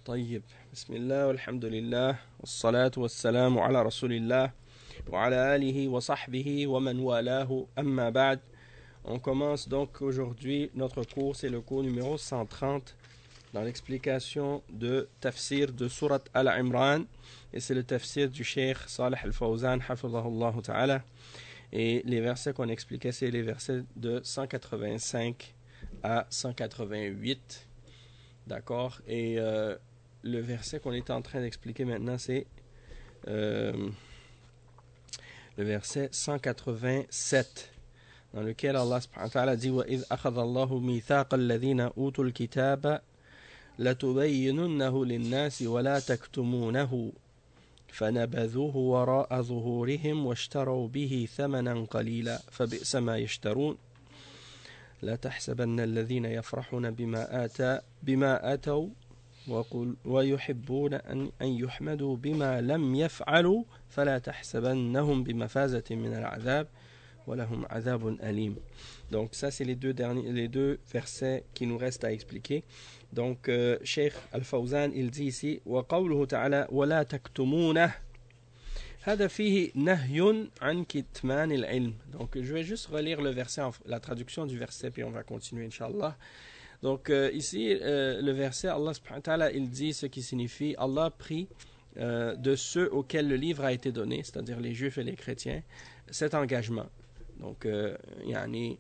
طيب بسم الله والحمد لله والصلاة والسلام على رسول الله وعلى آله وصحبه ومن والاه أما بعد. On commence donc aujourd'hui notre cours, c'est le cours numéro 130 dans l'explication de tafsir de Surat Al-Imran, et c'est le tafsir du Cheikh Salih Al-Fawzan hafidhahullah ta'ala, et les versets qu'on expliquait c'est les versets de 185 à 188, d'accord, et le verset qu'on est en train d'expliquer maintenant c'est le verset 187 dans lequel Allah subhanahu wa ta'ala dit وَإِذْ أَخَذَ اللَّهُ مِيثَاقَ الَّذِينَ أُوتُوا الْكِتَابَ لَتُبَيِّنُنَّهُ لِلنَّاسِ وَلَا تَكْتُمُونَهُ فَنَبَذُوهُ وَرَاءَ ظُهُورِهِمْ وَاشْتَرَوْا بِهِ ثَمَنًا قَلِيلًا فَبِئْسَ مَا يَشْتَرُونَ لا تحسبن الذين يفرحون بما آتوا ويحبون أن يحمدوا بما لم يفعلوا فلا تحسبنهم بمفازة من العذاب ولهم عذاب أليم. Donc ça c'est les deux versets qui nous restent à expliquer. Donc Cheikh Al-Fawzan il dit ici وقوله تعالى ولا تكتمونه هذا فيه نهي عن كتمان العلم. Donc je vais juste relire le verset, la traduction du verset, puis on va continuer Inch'Allah. Donc ici le verset, Allah subhanahu wa ta'ala il dit ce qui signifie Allah prie de ceux auxquels le livre a été donné, c'est-à-dire les juifs et les chrétiens, cet engagement. Donc yani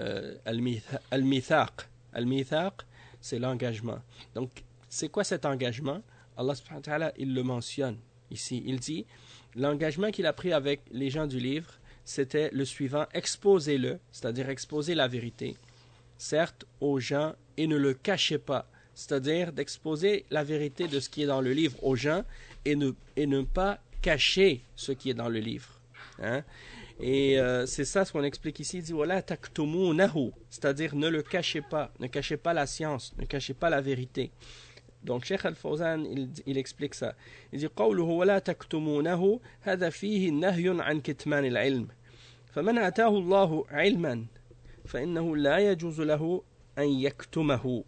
al-mithaq, c'est l'engagement. Donc c'est quoi cet engagement? Allah subhanahu wa ta'ala il le mentionne ici, il dit l'engagement qu'il a pris avec les gens du livre, c'était le suivant: exposez-le, c'est-à-dire exposez la vérité, certes aux gens, et ne le cachez pas, c'est-à-dire d'exposer la vérité de ce qui est dans le livre aux gens et ne pas cacher ce qui est dans le livre. Hein? Et c'est ça ce qu'on explique ici, il dit voilà taktumunahu, c'est-à-dire ne le cachez pas, ne cachez pas la science, ne cachez pas la vérité. Donc Cheikh Al-Fawzan il explique ça. Il dit قوله ولا تكتمونه هذا فيه نهي عن كتمان العلم فمن آتاه الله علما فإنه لا يجوز له أن يكتمه.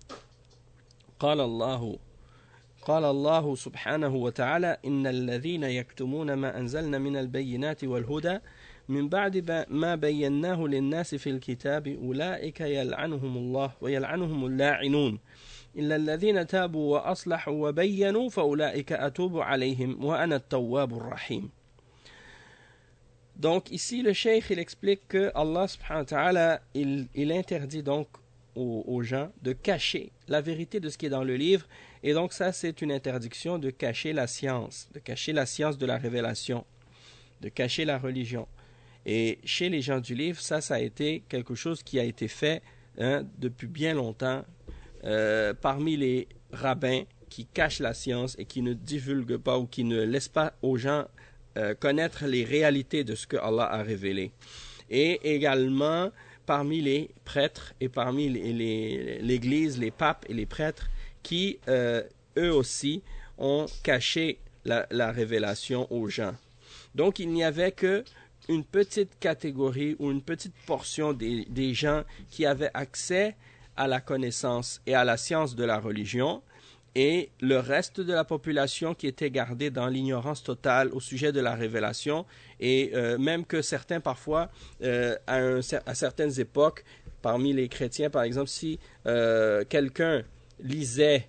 قال الله سبحانه وتعالى إن الذين يكتمون ما أنزلنا من البينات والهدى من بعد ما بيناه للناس في الكتاب أولئك يلعنهم الله ويلعنهم اللاعنون إلا الذين تابوا وأصلحوا وبينوا فأولئك أتوب عليهم وأنا التواب الرحيم. Donc ici le cheikh il explique que Allah subhanahu wa ta'ala il interdit donc aux gens de cacher la vérité de ce qui est dans le livre, et donc ça c'est une interdiction de cacher la science de la révélation, de cacher la religion. Et chez les gens du livre ça a été quelque chose qui a été fait depuis bien longtemps. Parmi les rabbins qui cachent la science et qui ne divulguent pas ou qui ne laissent pas aux gens connaître les réalités de ce que Allah a révélé. Et également parmi les prêtres et parmi l'église, les papes et les prêtres qui eux aussi ont caché la révélation aux gens. Donc il n'y avait que une petite catégorie ou une petite portion des gens qui avaient accès à la connaissance et à la science de la religion, et le reste de la population qui était gardée dans l'ignorance totale au sujet de la révélation, et même que certains parfois, à certaines époques, parmi les chrétiens par exemple, si quelqu'un lisait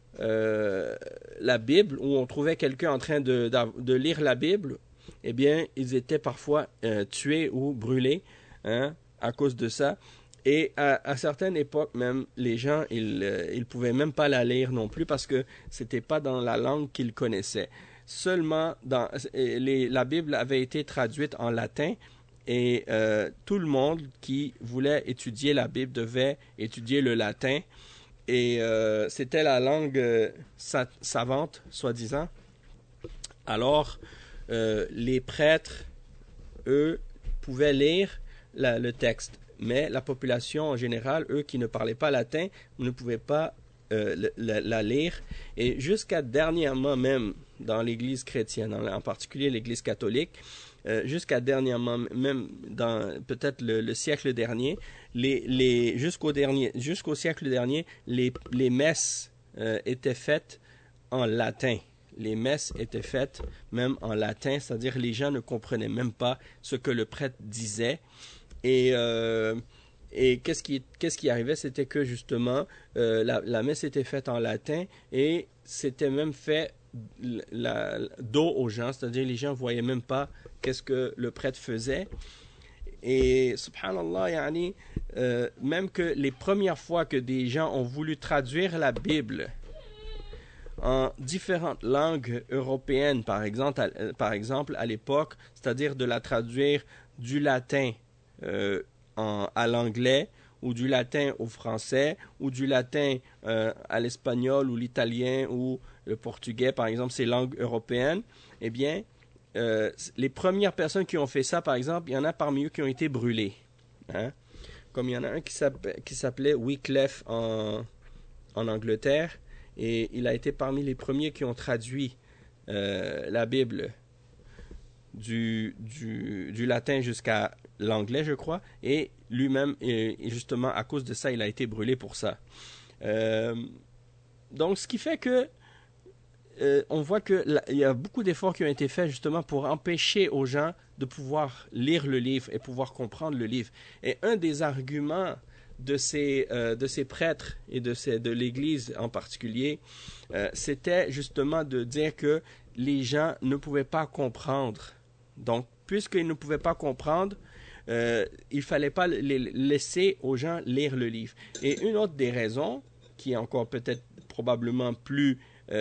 la Bible, ou on trouvait quelqu'un en train de lire la Bible, eh bien ils étaient parfois tués ou brûlés à cause de ça. Et à certaines époques même, les gens, ils pouvaient même pas la lire non plus parce que c'était pas dans la langue qu'ils connaissaient. Seulement, la Bible avait été traduite en latin, et tout le monde qui voulait étudier la Bible devait étudier le latin, et c'était la langue savante, soi-disant. Alors, les prêtres, eux, pouvaient lire le texte. Mais la population en général, eux qui ne parlaient pas latin, ne pouvaient pas la lire. Et jusqu'à dernièrement même, dans l'église chrétienne, en particulier l'église catholique, jusqu'à dernièrement même, dans peut-être le siècle dernier, jusqu'au siècle dernier, les messes étaient faites en latin. Les messes étaient faites même en latin, c'est-à-dire les gens ne comprenaient même pas ce que le prêtre disait. Et qu'est-ce qui arrivait? C'était que justement, la messe était faite en latin et c'était même fait dos aux gens, c'est-à-dire les gens ne voyaient même pas qu'est-ce que le prêtre faisait. Et subhanallah, yani, même que les premières fois que des gens ont voulu traduire la Bible en différentes langues européennes, par exemple à l'époque, c'est-à-dire de la traduire du latin à l'anglais, ou du latin au français, ou du latin à l'espagnol, ou l'italien, ou le portugais, par exemple, ces langues européennes, eh bien, les premières personnes qui ont fait ça, par exemple, il y en a parmi eux qui ont été brûlés. Hein? Comme il y en a un qui s'appelait Wycliffe en Angleterre, et il a été parmi les premiers qui ont traduit la Bible du latin jusqu'à l'anglais, je crois, et lui-même, et justement, à cause de ça, il a été brûlé pour ça. Donc, ce qui fait que on voit qu'il y a beaucoup d'efforts qui ont été faits justement pour empêcher aux gens de pouvoir lire le livre et pouvoir comprendre le livre. Et un des arguments de ces prêtres et de l'Église en particulier, c'était justement de dire que les gens ne pouvaient pas comprendre. Donc, puisqu'ils ne pouvaient pas comprendre, il ne fallait pas laisser aux gens lire le livre. Et une autre des raisons, qui est encore peut-être probablement plus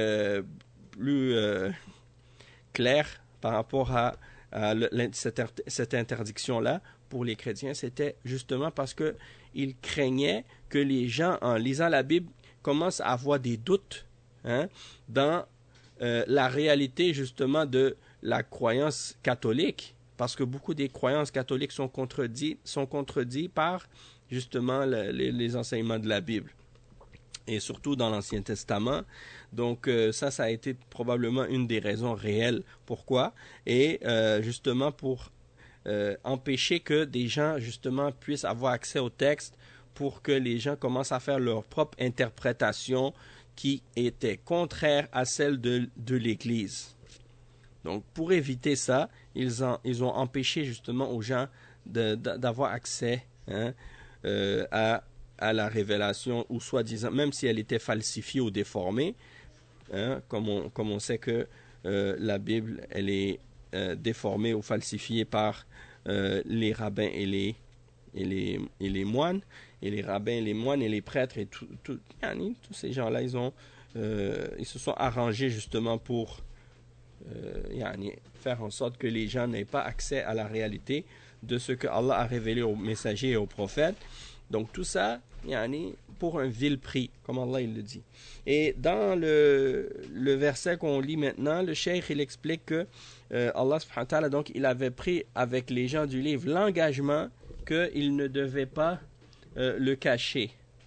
claire par rapport à cette interdiction-là pour les chrétiens, c'était justement parce qu'ils craignaient que les gens, en lisant la Bible, commencent à avoir des doutes dans la réalité justement de la croyance catholique, parce que beaucoup des croyances catholiques sont contredits par justement les enseignements de la Bible, et surtout dans l'Ancien Testament. Donc ça a été probablement une des raisons réelles pourquoi, et justement pour empêcher que des gens justement puissent avoir accès au texte, pour que les gens commencent à faire leur propre interprétation qui était contraire à celle de l'Église. Donc pour éviter ça, ils ont empêché justement aux gens d'avoir accès à la révélation, ou soi-disant, même si elle était falsifiée ou déformée, comme on sait que la Bible, elle est déformée ou falsifiée par les rabbins et les moines, et les rabbins, les moines et les prêtres, et tous ces gens-là, ils se sont arrangés justement pour faire en sorte que les gens n'aient pas accès à la réalité de ce que Allah a révélé aux messagers et aux prophètes. Donc tout ça, pour un vil prix, comme Allah il le dit. Et dans le verset qu'on lit maintenant, le cheikh il explique que Allah subhanahu wa ta'ala, donc il avait pris avec les gens du livre l'engagement qu'il ne devait pas le cacher,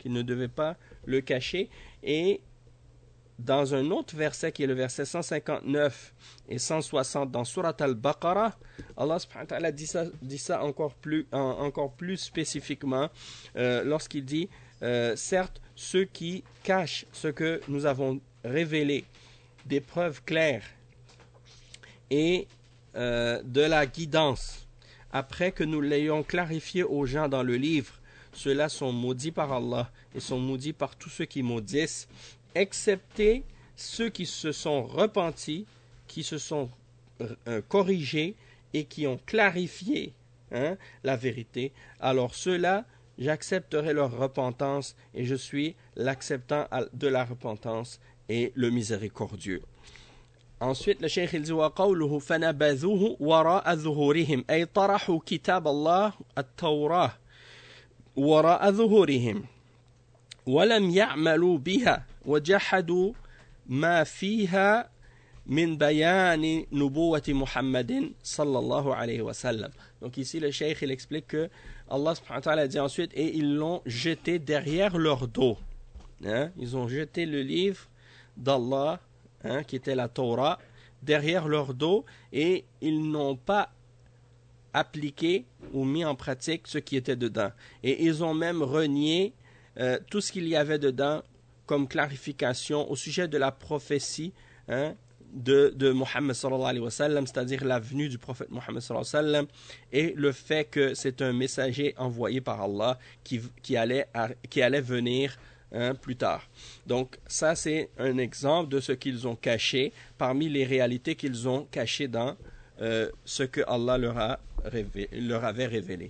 et dans un autre verset qui est le verset 159 et 160 dans Surat al-Baqarah, Allah subhanahu wa ta'ala dit ça encore plus spécifiquement lorsqu'il dit certes, ceux qui cachent ce que nous avons révélé, des preuves claires et de la guidance, après que nous l'ayons clarifié aux gens dans le livre, ceux-là sont maudits par Allah et sont maudits par tous ceux qui maudissent, excepté ceux qui se sont repentis, qui se sont corrigés et qui ont clarifié la vérité. Alors ceux-là, j'accepterai leur repentance, et je suis l'acceptant de la repentance et le miséricordieux. Ensuite, le cheikh il dit وَقَوْلُهُ فَنَبَذُوهُ وَرَاءَ ظُهُورِهِمْ أي طرحوا كتاب الله التوراة وراء ظهورهم ولم يعملوا بها وجحدوا ما فيها من بيان نبوة محمد صلى الله عليه وسلم. Donc ici le cheikh il explique que Allah subhanahu wa ta'ala dit ensuite, et ils l'ont jeté derrière leur dos. Ils ont jeté le livre d'Allah, qui était la Torah, derrière leur dos, et ils n'ont pas appliqué ou mis en pratique ce qui était dedans. Et ils ont même renié tout ce qu'il y avait dedans comme clarification au sujet de la prophétie de Mohammed sallallahu alayhi wa sallam, c'est-à-dire la venue du prophète Mohammed sallallahu alayhi wa sallam, et le fait que c'est un messager envoyé par Allah qui allait venir plus tard. Donc ça, c'est un exemple de ce qu'ils ont caché parmi les réalités qu'ils ont cachées dans ce que Allah leur avait révélé.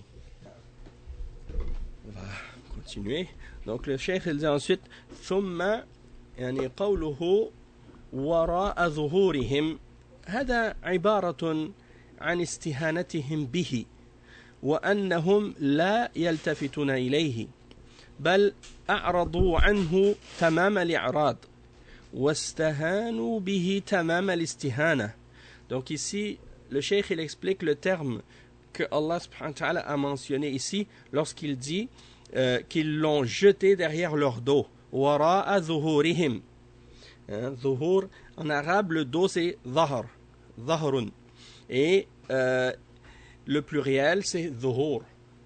On va continuer. Donc le cheikh il dit ensuite ثم يعني قوله وراء ظهورهم هذا عبارة عن استهانتهم به وأنهم لا يلتفتون إليه بل أعرضوا عنه تمام الإعراض واستهانوا به تمام الاستهانة. Donc ici le cheikh il explique le terme que Allah subhanahu wa ta'ala a mentionné ici lorsqu'il dit qu'ils l'ont jeté derrière leur dos. Wara'a zuhurihim. Zuhur, en arabe, le dos c'est zahr. Zahrun. Et le pluriel c'est zuhur.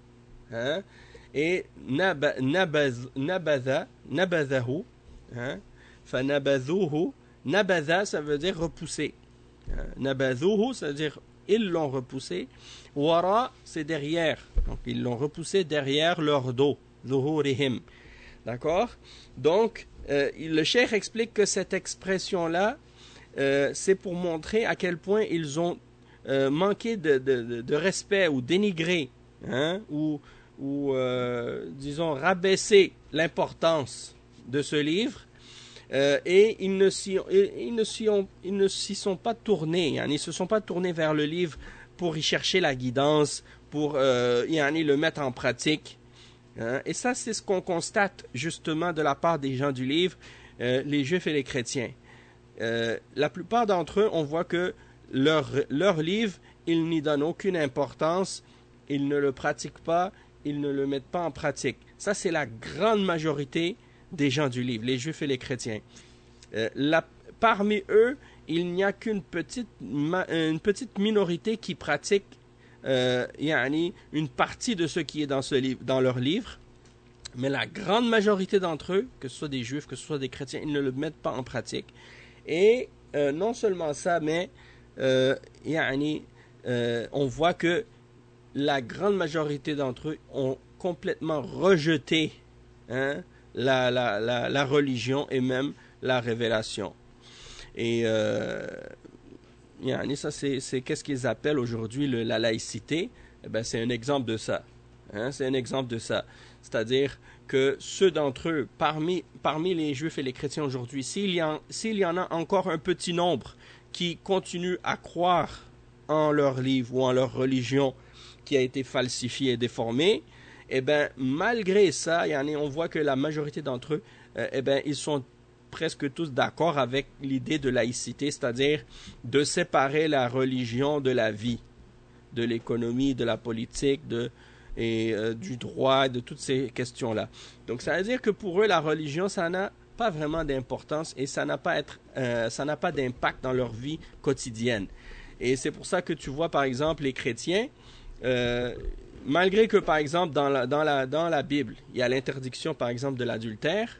Et nabadhahu. Fanabadhuhu. Nabadha, ça veut dire repousser. Nabadhuhu, ça veut dire ils l'ont repoussé. Wara, c'est derrière. Donc, ils l'ont repoussé derrière leur dos. Zuhurihim. D'accord? Donc, le cheikh explique que cette expression-là, c'est pour montrer à quel point ils ont manqué de respect ou dénigré, ou disons, rabaissé l'importance de ce livre. Et ils ne s'y sont pas tournés, ils ne se sont pas tournés vers le livre pour y chercher la guidance, pour le mettre en pratique. Et ça, c'est ce qu'on constate justement de la part des gens du livre, les juifs et les chrétiens. La plupart d'entre eux, on voit que leur livre, ils n'y donnent aucune importance, ils ne le pratiquent pas, ils ne le mettent pas en pratique. Ça, c'est la grande majorité des gens du livre, les juifs et les chrétiens. Parmi eux, il n'y a qu'une petite minorité qui pratique une partie de ce qui est dans leur livre, mais la grande majorité d'entre eux, que ce soit des juifs, que ce soit des chrétiens, ils ne le mettent pas en pratique. Et non seulement ça, mais on voit que la grande majorité d'entre eux ont complètement rejeté la religion et même la révélation. Et ça, c'est qu'est-ce qu'ils appellent aujourd'hui la laïcité. Eh ben, c'est un exemple de ça. C'est un exemple de ça. C'est-à-dire que ceux d'entre eux, parmi les juifs et les chrétiens aujourd'hui, s'il y en a encore un petit nombre qui continuent à croire en leur livre ou en leur religion qui a été falsifiée et déformée, eh ben, malgré ça, on voit que la majorité d'entre eux, ils sont presque tous d'accord avec l'idée de laïcité, c'est-à-dire de séparer la religion de la vie, de l'économie, de la politique, du droit, de toutes ces questions-là. Donc, ça veut dire que pour eux, la religion, ça n'a pas vraiment d'importance et ça n'a pas d'impact dans leur vie quotidienne. Et c'est pour ça que tu vois, par exemple, les chrétiens, malgré que, par exemple, dans la Bible, il y a l'interdiction, par exemple, de l'adultère,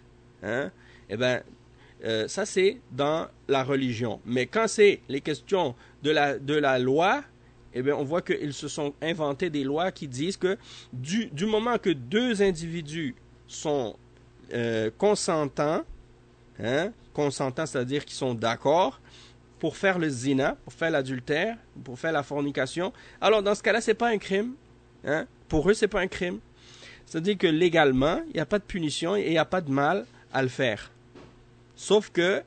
ça, c'est dans la religion. Mais quand c'est les questions de la loi, on voit qu'ils se sont inventés des lois qui disent que du moment que deux individus sont consentants, c'est-à-dire qu'ils sont d'accord pour faire le zina, pour faire l'adultère, pour faire la fornication, alors dans ce cas-là, c'est pas un crime. Pour eux, c'est pas un crime. C'est-à-dire que légalement, il n'y a pas de punition et il n'y a pas de mal à le faire. Sauf que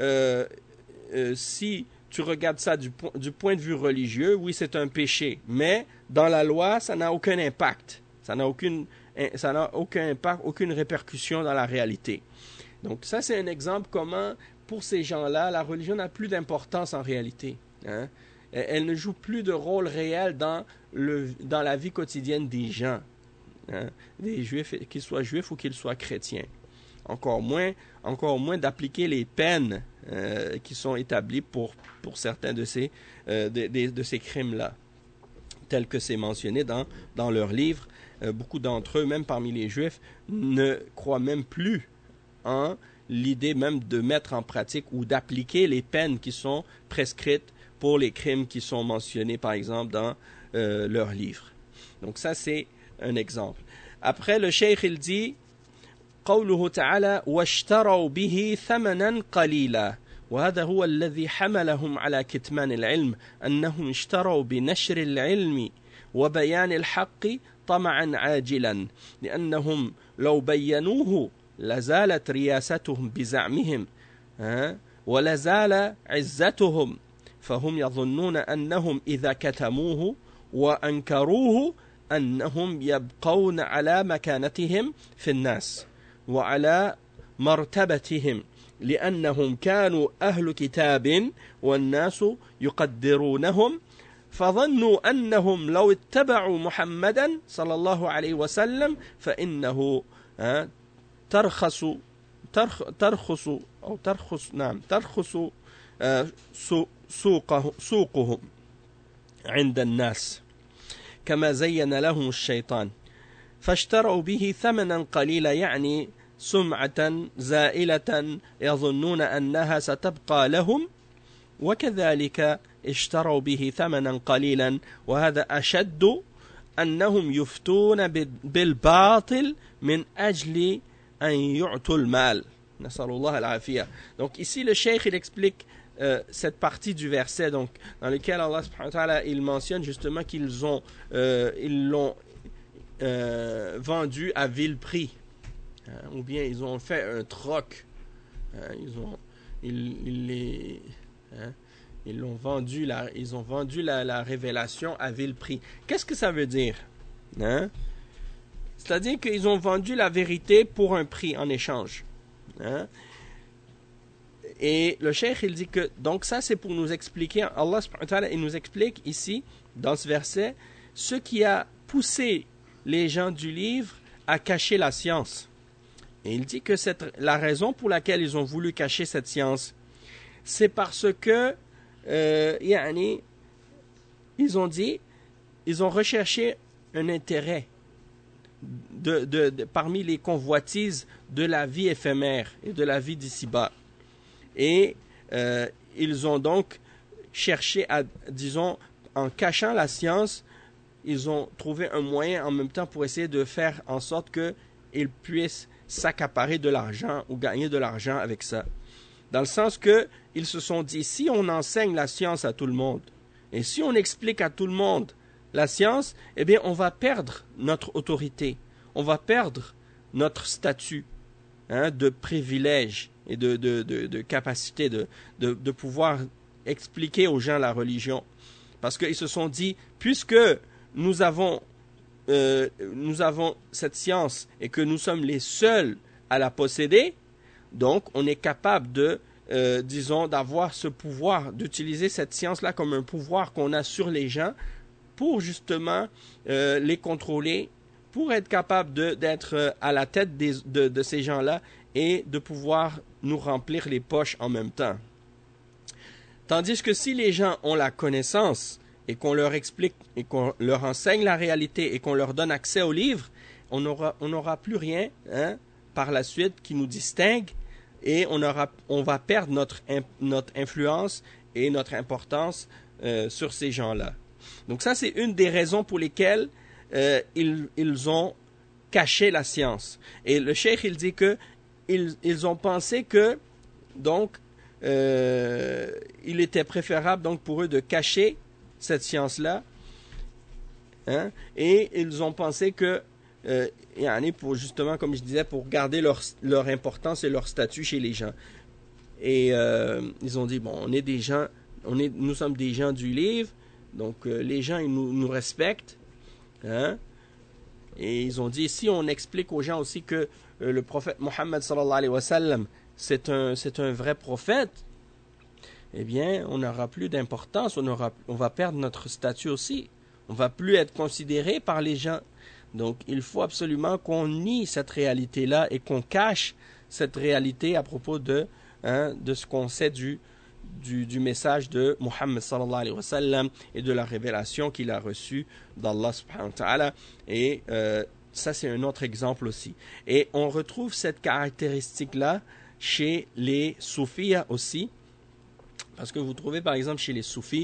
si tu regardes ça du point de vue religieux, oui, c'est un péché. Mais dans la loi, ça n'a aucun impact. Ça n'a aucun impact, aucune répercussion dans la réalité. Donc ça, c'est un exemple comment, pour ces gens-là, la religion n'a plus d'importance en réalité. Elle ne joue plus de rôle réel dans la vie quotidienne des gens. Des juifs, qu'ils soient juifs ou qu'ils soient chrétiens. Encore moins d'appliquer les peines qui sont établies pour certains de ces crimes-là, tels que c'est mentionné dans leur livre. Beaucoup d'entre eux, même parmi les Juifs, ne croient même plus en l'idée même de mettre en pratique ou d'appliquer les peines qui sont prescrites pour les crimes qui sont mentionnés, par exemple, dans leur livre. Donc ça, c'est un exemple. Après, le cheikh, il dit قوله تعالى واشتروا به ثمنا قليلا وهذا هو الذي حملهم على كتمان العلم أنهم اشتروا بنشر العلم وبيان الحق طمعا عاجلا لأنهم لو بينوه لزالت رياستهم بزعمهم ولزال عزتهم فهم يظنون أنهم إذا كتموه وأنكروه أنهم يبقون على مكانتهم في الناس وعلى مرتبتهم لأنهم كانوا أهل كتاب والناس يقدرونهم فظنوا أنهم لو اتبعوا محمدا صلى الله عليه وسلم فإنه ترخص سوقهم عند الناس كما زين لهم الشيطان فاشتروا به ثمنا قليلا يعني سمعة زائلة يظنون أنها ستبقى لهم وكذلك اشتروا به ثمنا قليلا وهذا أشد أنهم يفتون بالباطل من أجل أن يعطوا المال نسأل الله العافية. Donc ici le cheikh il explique cette partie du verset donc dans lequel Allah subhanahu wa ta'ala il mentionne justement qu'ils l'ont vendu à vil prix ou bien ils ont fait un troc ils ont vendu la révélation à vil prix. Qu'est-ce que ça veut dire c'est-à-dire qu'ils ont vendu la vérité pour un prix en échange et le cheikh il dit que donc ça c'est pour nous expliquer Allah subhanahu wa ta'ala il nous explique ici dans ce verset ce qui a poussé les gens du livre à cacher la science. Et il dit que la raison pour laquelle ils ont voulu cacher cette science, c'est parce que ils ont recherché un intérêt parmi les convoitises de la vie éphémère et de la vie d'ici-bas. Et ils ont donc cherché à, disons, en cachant la science, ils ont trouvé un moyen en même temps pour essayer de faire en sorte qu'ils puissent s'accaparer de l'argent ou gagner de l'argent avec ça. Dans le sens que ils se sont dit, si on enseigne la science à tout le monde, et si on explique à tout le monde la science, eh bien on va perdre notre autorité, on va perdre notre statut de privilège et de capacité de pouvoir expliquer aux gens la religion. Parce qu'ils se sont dit, puisque nous avons cette science et que nous sommes les seuls à la posséder, donc on est capable d'avoir ce pouvoir, d'utiliser cette science-là comme un pouvoir qu'on a sur les gens pour justement les contrôler, pour être capable d'être à la tête de ces gens-là et de pouvoir nous remplir les poches en même temps. Tandis que si les gens ont la connaissance et qu'on leur explique et qu'on leur enseigne la réalité et qu'on leur donne accès au livre, on n'aura plus rien par la suite qui nous distingue et on va perdre notre influence et notre importance sur ces gens-là. Donc ça, c'est une des raisons pour lesquelles ils ont caché la science. Et le cheikh, il dit que ils ont pensé que donc il était préférable donc pour eux de cacher cette science-là, et ils ont pensé que pour justement, comme je disais, pour garder leur importance et leur statut chez les gens. Et ils ont dit, bon, nous sommes des gens du livre, donc les gens ils nous respectent, et ils ont dit, si on explique aux gens aussi que le prophète Mohammed sallallahu alayhi wa sallam c'est un vrai prophète, eh bien, on n'aura plus d'importance, on va perdre notre statut aussi. On ne va plus être considéré par les gens. Donc, il faut absolument qu'on nie cette réalité-là et qu'on cache cette réalité à propos de ce qu'on sait du message de Muhammad sallallahu alayhi wa sallam et de la révélation qu'il a reçue d'Allah subhanahu wa ta'ala. Et ça, c'est un autre exemple aussi. Et on retrouve cette caractéristique-là chez les soufis aussi, parce que vous trouvez par exemple chez les soufis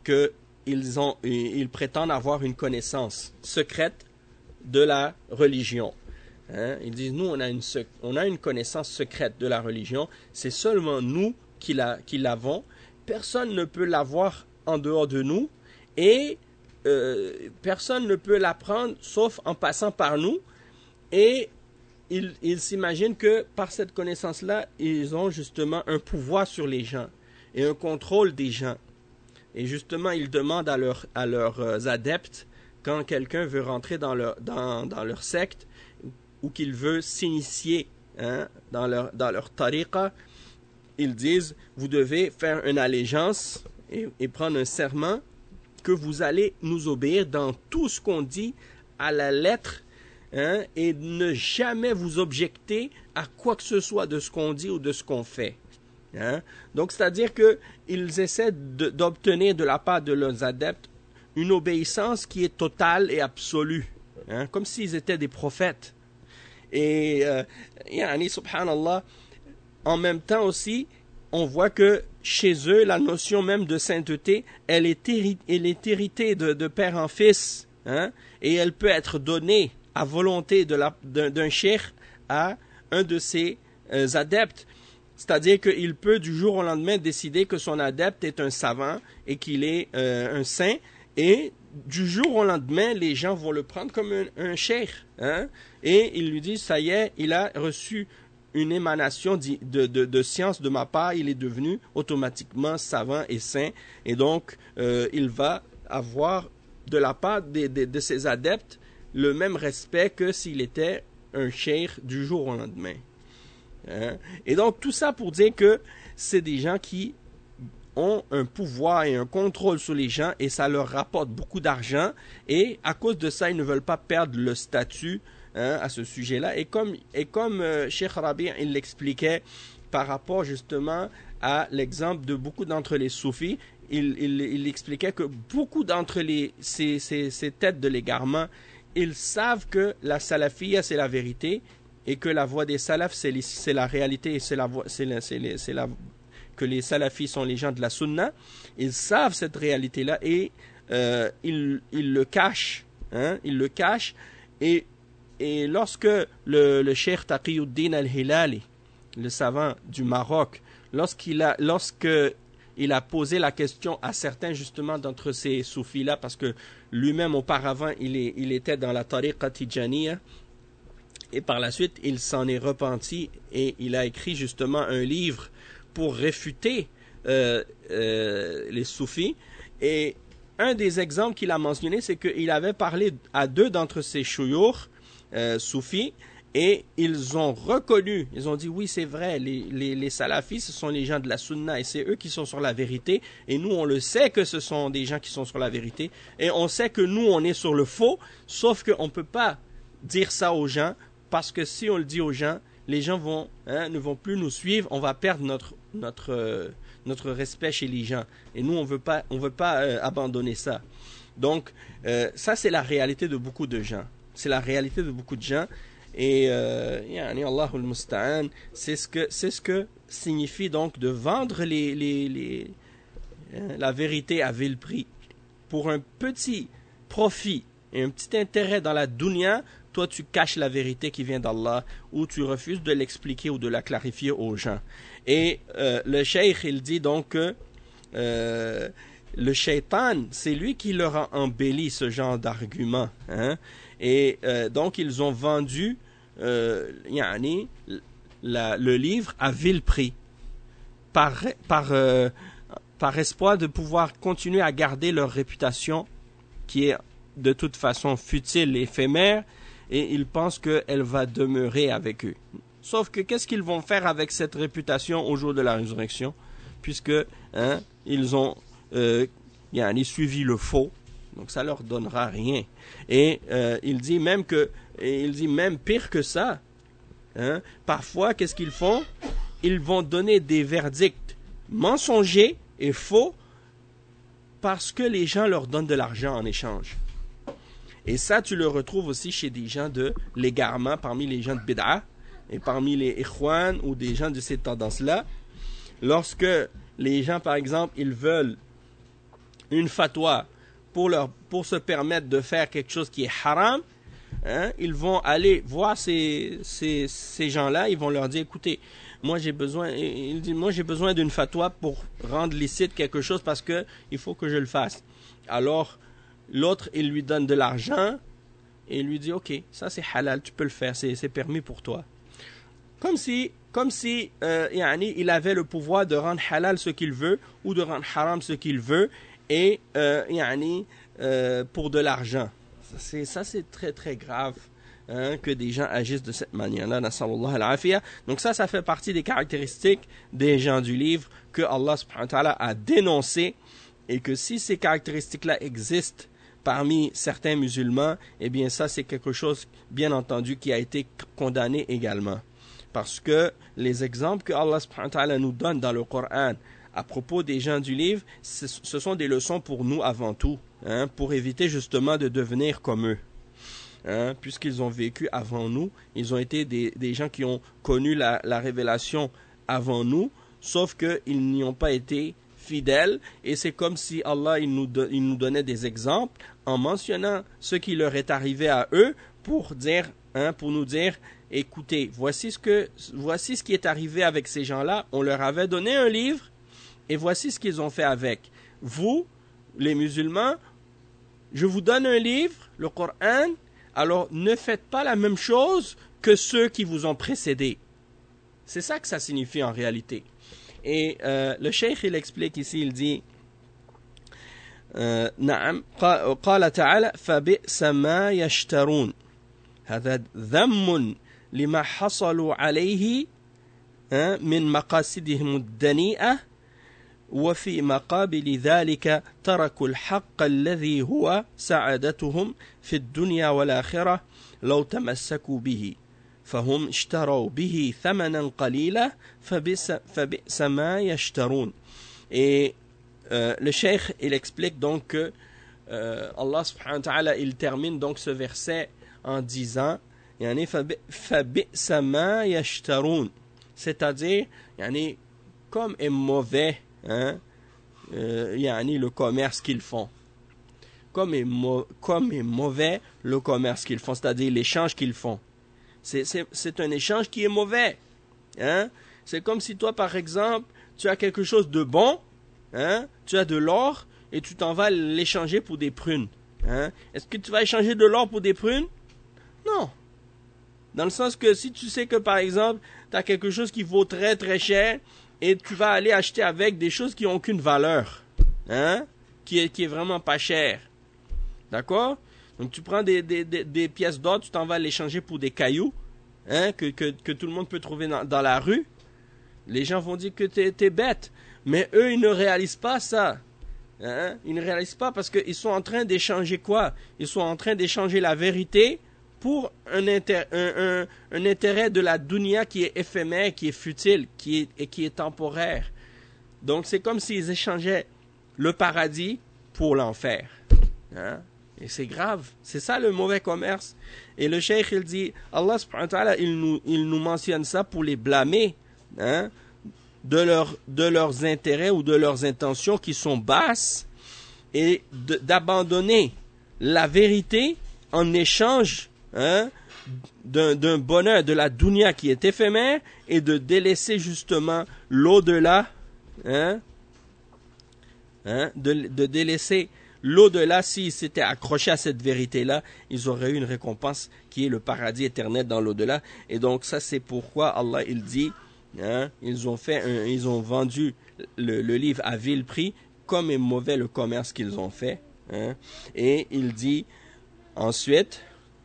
qu'ils prétendent avoir une connaissance secrète de la religion. Hein? Ils disent, nous, on a une connaissance secrète de la religion, c'est seulement nous qui l'avons, personne ne peut l'avoir en dehors de nous, et personne ne peut l'apprendre sauf en passant par nous, et ils s'imaginent que par cette connaissance-là, ils ont justement un pouvoir sur les gens, et un contrôle des gens. Et justement, ils demandent à leurs adeptes, quand quelqu'un veut rentrer dans leur secte, ou qu'il veut s'initier dans leur tariqa, ils disent, vous devez faire une allégeance et prendre un serment que vous allez nous obéir dans tout ce qu'on dit à la lettre, et ne jamais vous objecter à quoi que ce soit de ce qu'on dit ou de ce qu'on fait. Donc, c'est-à-dire qu'ils essaient d'obtenir de la part de leurs adeptes une obéissance qui est totale et absolue, comme s'ils étaient des prophètes. Et, subhanallah, en même temps aussi, on voit que chez eux, la notion même de sainteté, elle est héritée de père en fils, et elle peut être donnée à volonté d'un cheikh à un de ses adeptes. C'est-à-dire qu'il peut du jour au lendemain décider que son adepte est un savant et qu'il est un saint, et du jour au lendemain, les gens vont le prendre comme un cheikh, et ils lui disent, ça y est, il a reçu une émanation de science de ma part, il est devenu automatiquement savant et saint, et donc il va avoir de la part de ses adeptes le même respect que s'il était un cheikh du jour au lendemain. Et donc tout ça pour dire que c'est des gens qui ont un pouvoir et un contrôle sur les gens, et ça leur rapporte beaucoup d'argent, et à cause de ça ils ne veulent pas perdre le statut à ce sujet-là. Et comme Cheikh Rabi' il l'expliquait par rapport justement à l'exemple de beaucoup d'entre les soufis, il expliquait que beaucoup d'entre ces têtes de l'égarement, ils savent que la salafiyya c'est la vérité, et que la voie des salafs c'est la réalité, et que les salafis sont les gens de la sunna. Ils savent cette réalité-là, et ils le cachent, ils le cachent, et lorsque le cheikh Taqiyuddin al-Hilali, le savant du Maroc, lorsqu'il a posé la question à certains justement d'entre ces soufis-là, parce que lui-même auparavant il était dans la tariqa tijaniyya, et par la suite il s'en est repenti, et il a écrit justement un livre pour réfuter les soufis. Et un des exemples qu'il a mentionné, c'est qu'il avait parlé à deux d'entre ces chouyours soufis, et ils ont reconnu, ils ont dit oui c'est vrai, les salafis ce sont les gens de la sunna, et c'est eux qui sont sur la vérité, et nous on le sait que ce sont des gens qui sont sur la vérité, et on sait que nous on est sur le faux, sauf qu'on ne peut pas dire ça aux gens, parce que si on le dit aux gens, les gens ne vont plus nous suivre, on va perdre notre respect chez les gens, et nous on veut pas abandonner ça. Donc ça c'est la réalité de beaucoup de gens, et Allahul Musta'an, c'est ce que signifie donc de vendre la vérité à vil prix pour un petit profit et un petit intérêt dans la dunya. Toi tu caches la vérité qui vient d'Allah, ou tu refuses de l'expliquer ou de la clarifier aux gens. Et le cheikh il dit donc que le shaitan, c'est lui qui leur a embelli ce genre d'argument, et donc ils ont vendu le livre à vil prix par espoir de pouvoir continuer à garder leur réputation, qui est de toute façon futile et éphémère, et ils pensent qu'elle va demeurer avec eux. Sauf que qu'est-ce qu'ils vont faire avec cette réputation au jour de la résurrection, puisque ils ont suivi le faux, donc ça leur donnera rien. Et il dit même pire que ça, parfois qu'est-ce qu'ils font? Ils vont donner des verdicts mensongers et faux parce que les gens leur donnent de l'argent en échange. Et ça, tu le retrouves aussi chez des gens de l'égarement, parmi les gens de bid'a, et parmi les ikhwan ou des gens de cette tendance-là, lorsque les gens, par exemple, ils veulent une fatwa pour se permettre de faire quelque chose qui est haram, hein, ils vont aller voir ces gens-là, ils vont leur dire, écoutez, moi j'ai besoin d'une fatwa pour rendre licite quelque chose parce que il faut que je le fasse. Alors, l'autre, il lui donne de l'argent et il lui dit, ok, ça c'est halal, tu peux le faire, c'est permis pour toi. Comme si yani, il avait le pouvoir de rendre halal ce qu'il veut ou de rendre haram ce qu'il veut et yani, pour de l'argent. Ça c'est très très grave, hein, que des gens agissent de cette manière-là. Donc ça fait partie des caractéristiques des gens du livre que Allah subhanahu wa ta'ala a dénoncé, et que si ces caractéristiques-là existent parmi certains musulmans, eh bien ça c'est quelque chose, bien entendu, qui a été condamné également. Parce que les exemples que Allah subhanahu wa ta'ala nous donne dans le Coran à propos des gens du livre, ce sont des leçons pour nous avant tout, hein, pour éviter justement de devenir comme eux. Hein, puisqu'ils ont vécu avant nous, ils ont été des gens qui ont connu la révélation avant nous, sauf qu'ils n'y ont pas été fidèles, et c'est comme si Allah il nous donnait des exemples en mentionnant ce qui leur est arrivé à eux pour nous dire, écoutez, voici ce qui est arrivé avec ces gens-là, on leur avait donné un livre, et voici ce qu'ils ont fait avec. Vous, les musulmans, je vous donne un livre, le Coran, alors ne faites pas la même chose que ceux qui vous ont précédés. C'est ça que ça signifie en réalité. Et le cheikh, il explique ici, il dit, نعم قال تعالى فبئس ما يشترون هذا ذم لما حصلوا عليه من مقاصدهم الدنيئة وفي مقابل ذلك تركوا الحق الذي هو سعادتهم في الدنيا والآخرة لو تمسكوا به فهم اشتروا به ثمنا قليلا فبئس ما يشترون. Et le cheikh, il explique donc que Allah subhanahu wa ta'ala, il termine donc ce verset en disant yani فبئس ما يشترون, c'est-à-dire yani, comme est mauvais, hein, yani, le commerce qu'ils font, comme est mauvais le commerce qu'ils font, c'est-à-dire l'échange qu'ils font. C'est un échange qui est mauvais, hein? C'est comme si toi, par exemple, tu as quelque chose de bon, hein? Tu as de l'or et tu t'en vas l'échanger pour des prunes, hein? Est-ce que tu vas échanger de l'or pour des prunes? Non. Dans le sens que si tu sais que, par exemple, tu as quelque chose qui vaut très très cher et tu vas aller acheter avec des choses qui n'ont aucune valeur, hein? Qui est vraiment pas cher. D'accord? Donc tu prends des pièces d'or, tu t'en vas l'échanger pour des cailloux, hein, que tout le monde peut trouver dans la rue. Les gens vont dire que t'es bête. Mais eux, ils ne réalisent pas ça. Hein? Ils ne réalisent pas parce qu'ils sont en train d'échanger quoi? Ils sont en train d'échanger la vérité pour un intérêt de la dunya qui est éphémère, qui est futile, qui est temporaire. Donc c'est comme s'ils échangeaient le paradis pour l'enfer. Hein? Et c'est grave. C'est ça le mauvais commerce. Et le cheikh, il dit, Allah subhanahu wa ta'ala, il nous mentionne ça pour les blâmer, hein, de leurs intérêts ou de leurs intentions qui sont basses, et d'abandonner la vérité en échange, hein, d'un bonheur de la dunya qui est éphémère, et de délaisser justement l'au-delà, hein, de délaisser l'au-delà. S'ils s'étaient accrochés à cette vérité-là, ils auraient eu une récompense qui est le paradis éternel dans l'au-delà. Et donc ça, c'est pourquoi Allah, il dit, hein, ils ont vendu le livre à vil prix, comme est mauvais le commerce qu'ils ont fait, hein. Et il dit ensuite,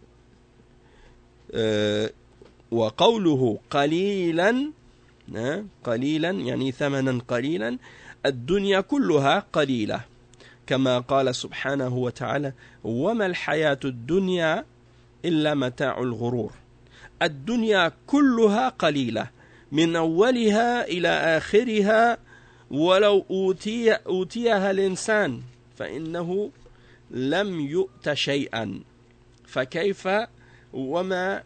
وقوله قليلا قليلا يعني ثمنا قليلا الدنيا كلها قليلة كما قال سبحانه وتعالى وما الحياة الدنيا إلا متاع الغرور. الدنيا كلها قليلة من أولها إلى آخرها ولو أوتيها الإنسان فإنه لم يؤت شيئا فكيف وما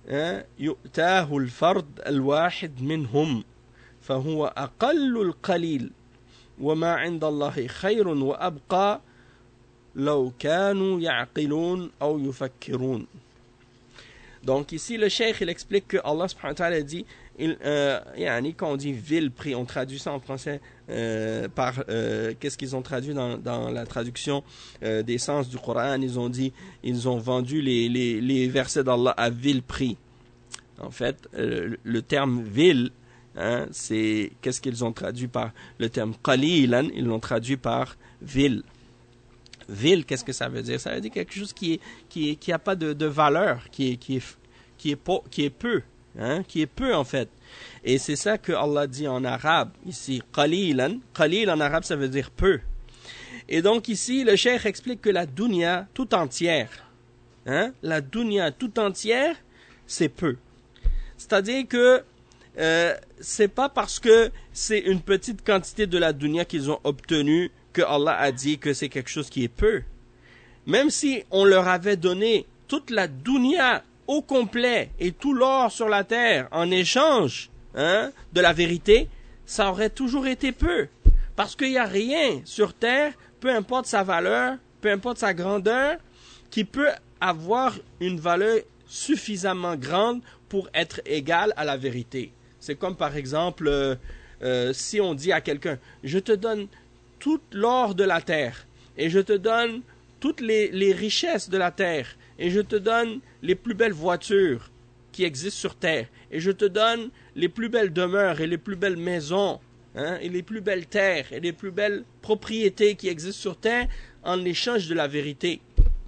يؤتاه الفرد الواحد منهم فهو أقل القليل وما عند الله خير وأبقى لو كانوا يعقلون أو يفكرون. Donc ici le cheikh il explique que Allah subhanahu wa ta'ala dit quand on dit vil prix, on traduit ça en français par qu'est-ce qu'ils ont traduit dans la traduction des sens du Coran. Ils ont vendu les versets d'Allah à vil prix. En fait le terme vil, c'est qu'est-ce qu'ils ont traduit par le terme qalilan, ils l'ont traduit par vil. Vil, qu'est-ce que ça veut dire? Ça veut dire quelque chose qui a pas de valeur, qui est peu, qui est peu en fait. Et c'est ça que Allah dit en arabe ici, qalilan. Qalil en arabe ça veut dire peu. Et donc ici le cheikh explique que la dunya tout entière, la dunya tout entière, c'est peu. C'est-à-dire que c'est pas parce que c'est une petite quantité de la dunya qu'ils ont obtenu que Allah a dit que c'est quelque chose qui est peu. Même si on leur avait donné toute la dunya au complet et tout l'or sur la terre en échange de la vérité, ça aurait toujours été peu. Parce qu'il n'y a rien sur terre, peu importe sa valeur, peu importe sa grandeur, qui peut avoir une valeur suffisamment grande pour être égal à la vérité. C'est comme par exemple, si on dit à quelqu'un, je te donne tout l'or de la terre, et je te donne toutes les richesses de la terre, et je te donne les plus belles voitures qui existent sur terre, et je te donne les plus belles demeures, et les plus belles maisons, et les plus belles terres, et les plus belles propriétés qui existent sur terre, en échange de la vérité.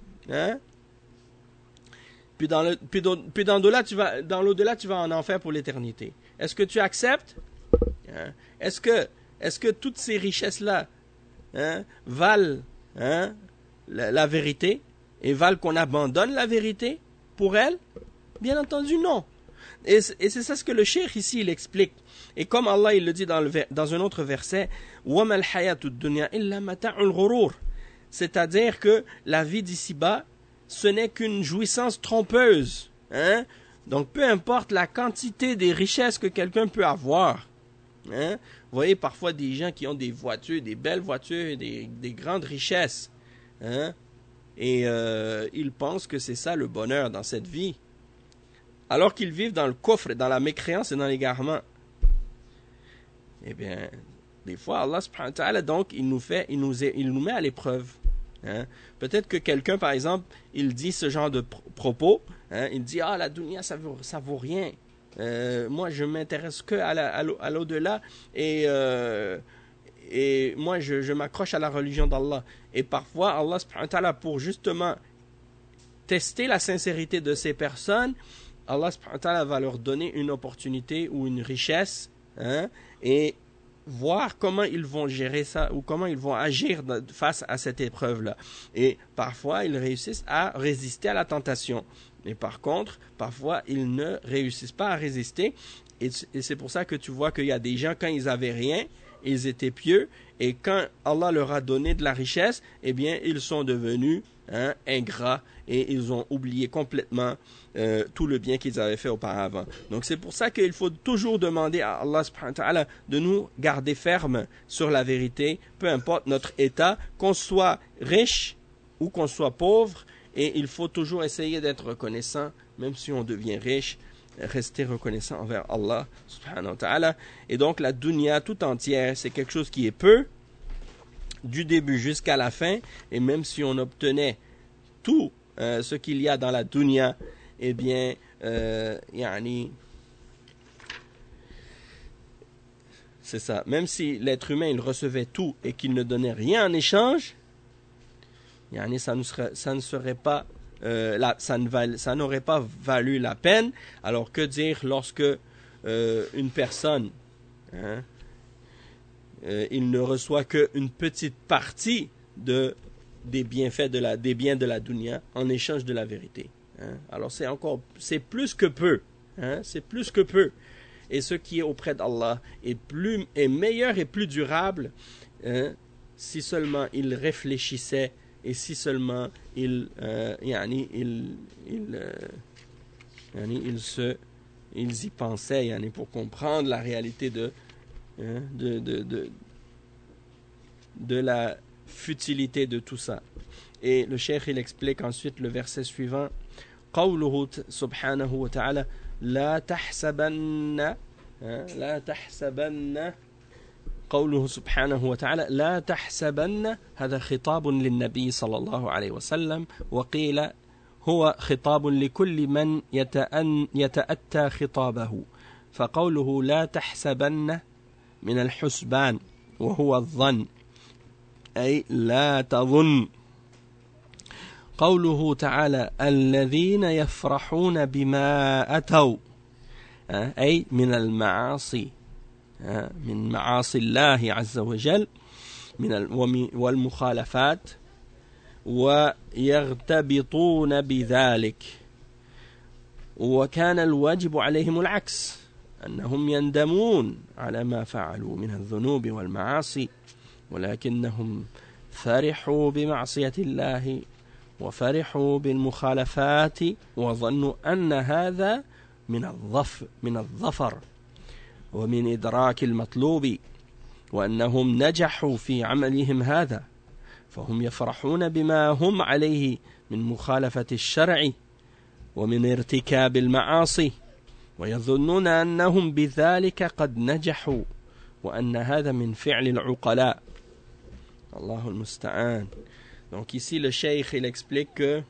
Puis dans l'au-delà, tu vas en enfer pour l'éternité. Est-ce que tu acceptes? Est-ce que toutes ces richesses-là valent la vérité et valent qu'on abandonne la vérité pour elles? Bien entendu, non. Et c'est ça ce que le cheikh ici il explique. Et comme Allah il le dit dans un autre verset, وَمَا الْحَيَاةُ الدُّنْيَا إِلَّا مَتَاعُ الْغُرُورِ, c'est-à-dire que la vie d'ici-bas, ce n'est qu'une jouissance trompeuse. Donc peu importe la quantité des richesses que quelqu'un peut avoir. Vous voyez parfois des gens qui ont des voitures, des belles voitures, des grandes richesses. Et ils pensent que c'est ça le bonheur dans cette vie. Alors qu'ils vivent dans le coffre, dans la mécréance et dans l'égarement. Eh bien, des fois, Allah subhanahu wa ta'ala, donc, il nous met à l'épreuve. Peut-être que quelqu'un, par exemple, il dit ce genre de propos. Il dit, la dunya, ça vaut rien. Moi, je m'intéresse que à l'au-delà. Et moi, je m'accroche à la religion d'Allah. Et parfois, Allah subhanahu wa ta'ala, pour justement tester la sincérité de ces personnes, Allah subhanahu wa ta'ala va leur donner une opportunité ou une richesse, et voir comment ils vont gérer ça ou comment ils vont agir face à cette épreuve-là. Et parfois, ils réussissent à résister à la tentation. Mais par contre, parfois, ils ne réussissent pas à résister. Et c'est pour ça que tu vois qu'il y a des gens, quand ils n'avaient rien, ils étaient pieux. Et quand Allah leur a donné de la richesse, eh bien, ils sont devenus ingrats et ils ont oublié complètement tout le bien qu'ils avaient fait auparavant. Donc c'est pour ça qu'il faut toujours demander à Allah subhanahu wa ta'ala de nous garder fermes sur la vérité, peu importe notre état, qu'on soit riche ou qu'on soit pauvre, et il faut toujours essayer d'être reconnaissant, même si on devient riche, rester reconnaissant envers Allah subhanahu wa ta'ala. Et donc la dunya tout entière, c'est quelque chose qui est peu, du début jusqu'à la fin, et même si on obtenait tout ce qu'il y a dans la dunya, eh bien, c'est ça. Même si l'être humain il recevait tout et qu'il ne donnait rien en échange, ça ne serait pas, ça n'aurait pas valu la peine. Alors que dire lorsque une personne, il ne reçoit qu'une petite partie des bienfaits des biens de la dunya en échange de la vérité. Alors c'est plus que peu. C'est plus que peu. Et ce qui est auprès d'Allah est meilleur et plus durable si seulement il réfléchissait et si seulement il ils y pensaient pour comprendre la réalité de la futilité de tout ça. Et le cheikh il explique ensuite le verset suivant, قوله سبحانه وتعالى لا تحسبن قوله سبحانه وتعالى لا تحسبن هذا خطاب للنبي صلى الله عليه وسلم، وقيل هو خطاب لكل من يتأتى خطابه، فقوله لا تحسبن من الحسبان وهو الظن أي لا تظن. قوله تعالى الذين يفرحون بما أتوا أي من المعاصي من معاصي الله عز وجل والمخالفات ويغتبطون بذلك، وكان الواجب عليهم العكس أنهم يندمون على ما فعلوا من الذنوب والمعاصي، ولكنهم فرحوا بمعصية الله وفرحوا بالمخالفات وظنوا أن هذا من الظفر ومن إدراك المطلوب، وأنهم نجحوا في عملهم هذا، فهم يفرحون بما هم عليه من مخالفة الشرع ومن ارتكاب المعاصي، ويظنون أنهم بذلك قد نجحوا وأن هذا من فعل العقلاء. الله المستعان. Donc ici le cheikh il explique que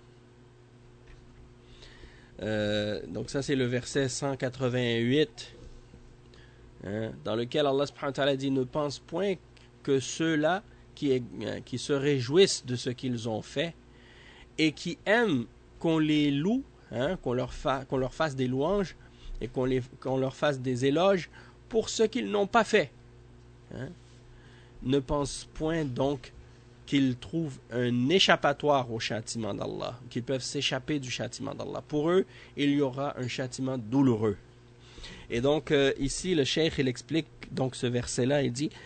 donc ça c'est le verset 188 dans lequel Allah subhanahu wa ta'ala dit ne pense point que ceux-là qui se réjouissent de ce qu'ils ont fait et qui aiment qu'on les loue, qu'on leur fasse des louanges et qu'on leur fasse des éloges pour ce qu'ils n'ont pas fait. Ne pense point donc qu'ils trouvent un échappatoire au châtiment d'Allah, qu'ils peuvent s'échapper du châtiment d'Allah. Pour eux, il y aura un châtiment douloureux. Et donc, ici, le cheikh, il explique donc ce verset-là, il dit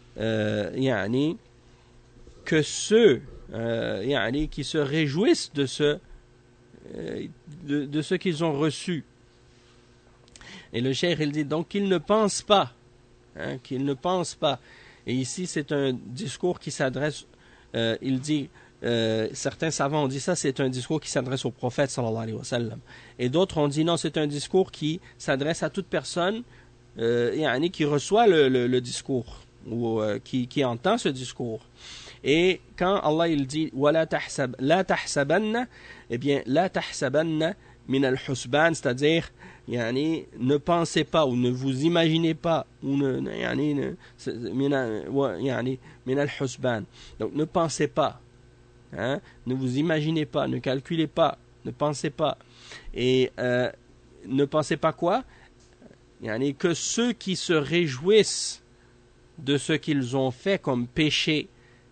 que ceux qui se réjouissent de ce qu'ils ont reçu. Et le cheikh, il dit donc qu'ils ne pensent pas. Et ici, c'est un discours qui s'adresse il dit, certains savants ont dit ça, c'est un discours qui s'adresse au prophète sallallahu alayhi wa sallam. Et d'autres ont dit non, c'est un discours qui s'adresse à toute personne qui reçoit le discours ou qui entend ce discours. Et quand Allah il dit la tahsabanna, eh bien la tahsabanna min al-husban, c'est-à-dire ne pensez pas ou ne vous imaginez pas ou min al-husban. Donc ne pensez pas, ne vous imaginez pas, ne calculez pas, ne pensez pas. Et ne pensez pas quoi? Que ceux qui se réjouissent de ce qu'ils ont fait comme péché.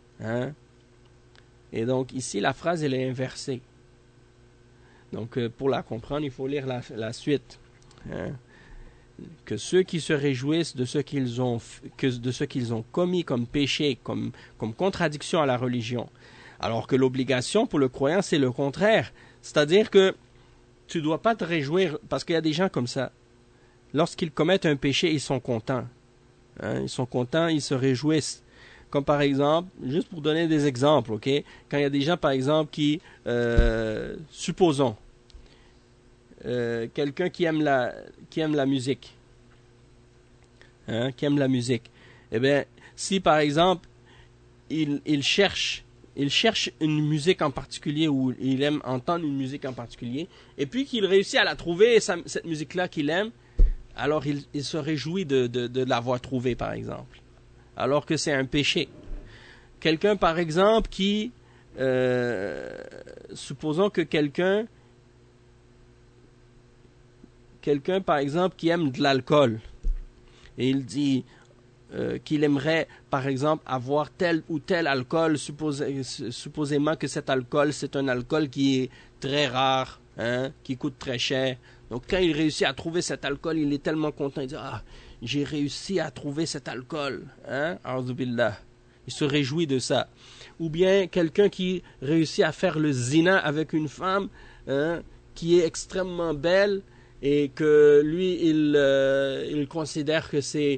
Et donc ici la phrase elle est inversée. Donc pour la comprendre, il faut lire la suite. Que ceux qui se réjouissent de ce qu'ils ont commis comme péché, comme contradiction à la religion, alors que l'obligation pour le croyant c'est le contraire, c'est-à-dire que tu dois pas te réjouir, parce qu'il y a des gens comme ça, lorsqu'ils commettent un péché ils sont contents, ils sont contents, ils se réjouissent, comme par exemple, juste pour donner des exemples, ok, quand il y a des gens par exemple qui supposons quelqu'un qui aime la musique, qui aime la musique, eh bien, si par exemple il cherche une musique en particulier ou il aime entendre une musique en particulier, et puis qu'il réussit à la trouver, cette musique-là qu'il aime, alors il se réjouit de l'avoir trouvée, par exemple, alors que c'est un péché. Quelqu'un, par exemple, qui, supposons que quelqu'un, par exemple, qui aime de l'alcool, et il dit qu'il aimerait, par exemple, avoir tel ou tel alcool, supposément que cet alcool, c'est un alcool qui est très rare, qui coûte très cher. Donc, quand il réussit à trouver cet alcool, il est tellement content, il dit « Ah, j'ai réussi à trouver cet alcool. » A'udhu billah. Il se réjouit de ça. Ou bien, quelqu'un qui réussit à faire le zina avec une femme, qui est extrêmement belle et que lui, il considère que c'est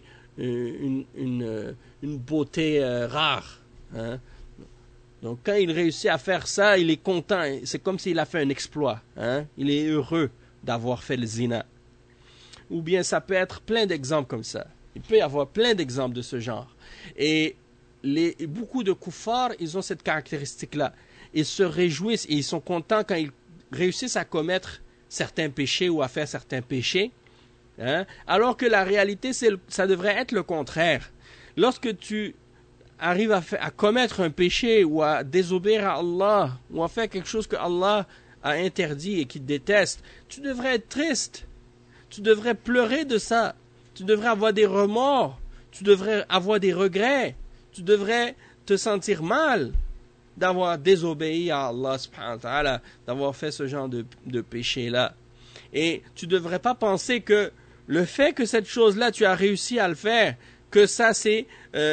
une beauté rare. Hein. Donc quand il réussit à faire ça, il est content. C'est comme s'il a fait un exploit. Hein. Il est heureux d'avoir fait le zina. Ou bien ça peut être plein d'exemples comme ça. Il peut y avoir plein d'exemples de ce genre. Et beaucoup de kuffars, ils ont cette caractéristique-là. Ils se réjouissent et ils sont contents quand ils réussissent à commettre certains péchés ou à faire certains péchés. Hein? Alors que la réalité, ça devrait être le contraire. Lorsque tu arrives à commettre un péché ou à désobéir à Allah ou à faire quelque chose que Allah a interdit et qu'il déteste, tu devrais être triste. Tu devrais pleurer de ça. Tu devrais avoir des remords. Tu devrais avoir des regrets. Tu devrais te sentir mal d'avoir désobéi à Allah subhanahu wa ta'ala, d'avoir fait ce genre de péché-là. Et tu ne devrais pas penser que le fait que cette chose-là, tu as réussi à le faire, que ça c'est,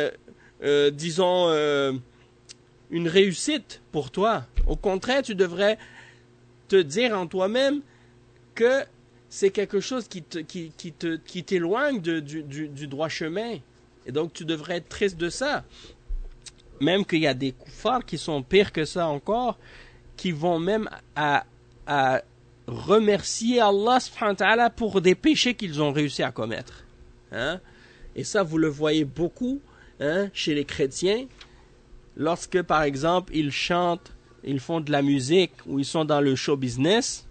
disons, une réussite pour toi. Au contraire, tu devrais te dire en toi-même que c'est quelque chose qui t'éloigne du droit chemin. Et donc, tu devrais être triste de ça. Même qu'il y a des kuffars qui sont pires que ça encore, qui vont même à remercier Allah subhanahu wa ta'ala pour des péchés qu'ils ont réussi à commettre. Hein? Et ça, vous le voyez beaucoup chez les chrétiens. Lorsque, par exemple, ils chantent, ils font de la musique, ou ils sont dans le show business,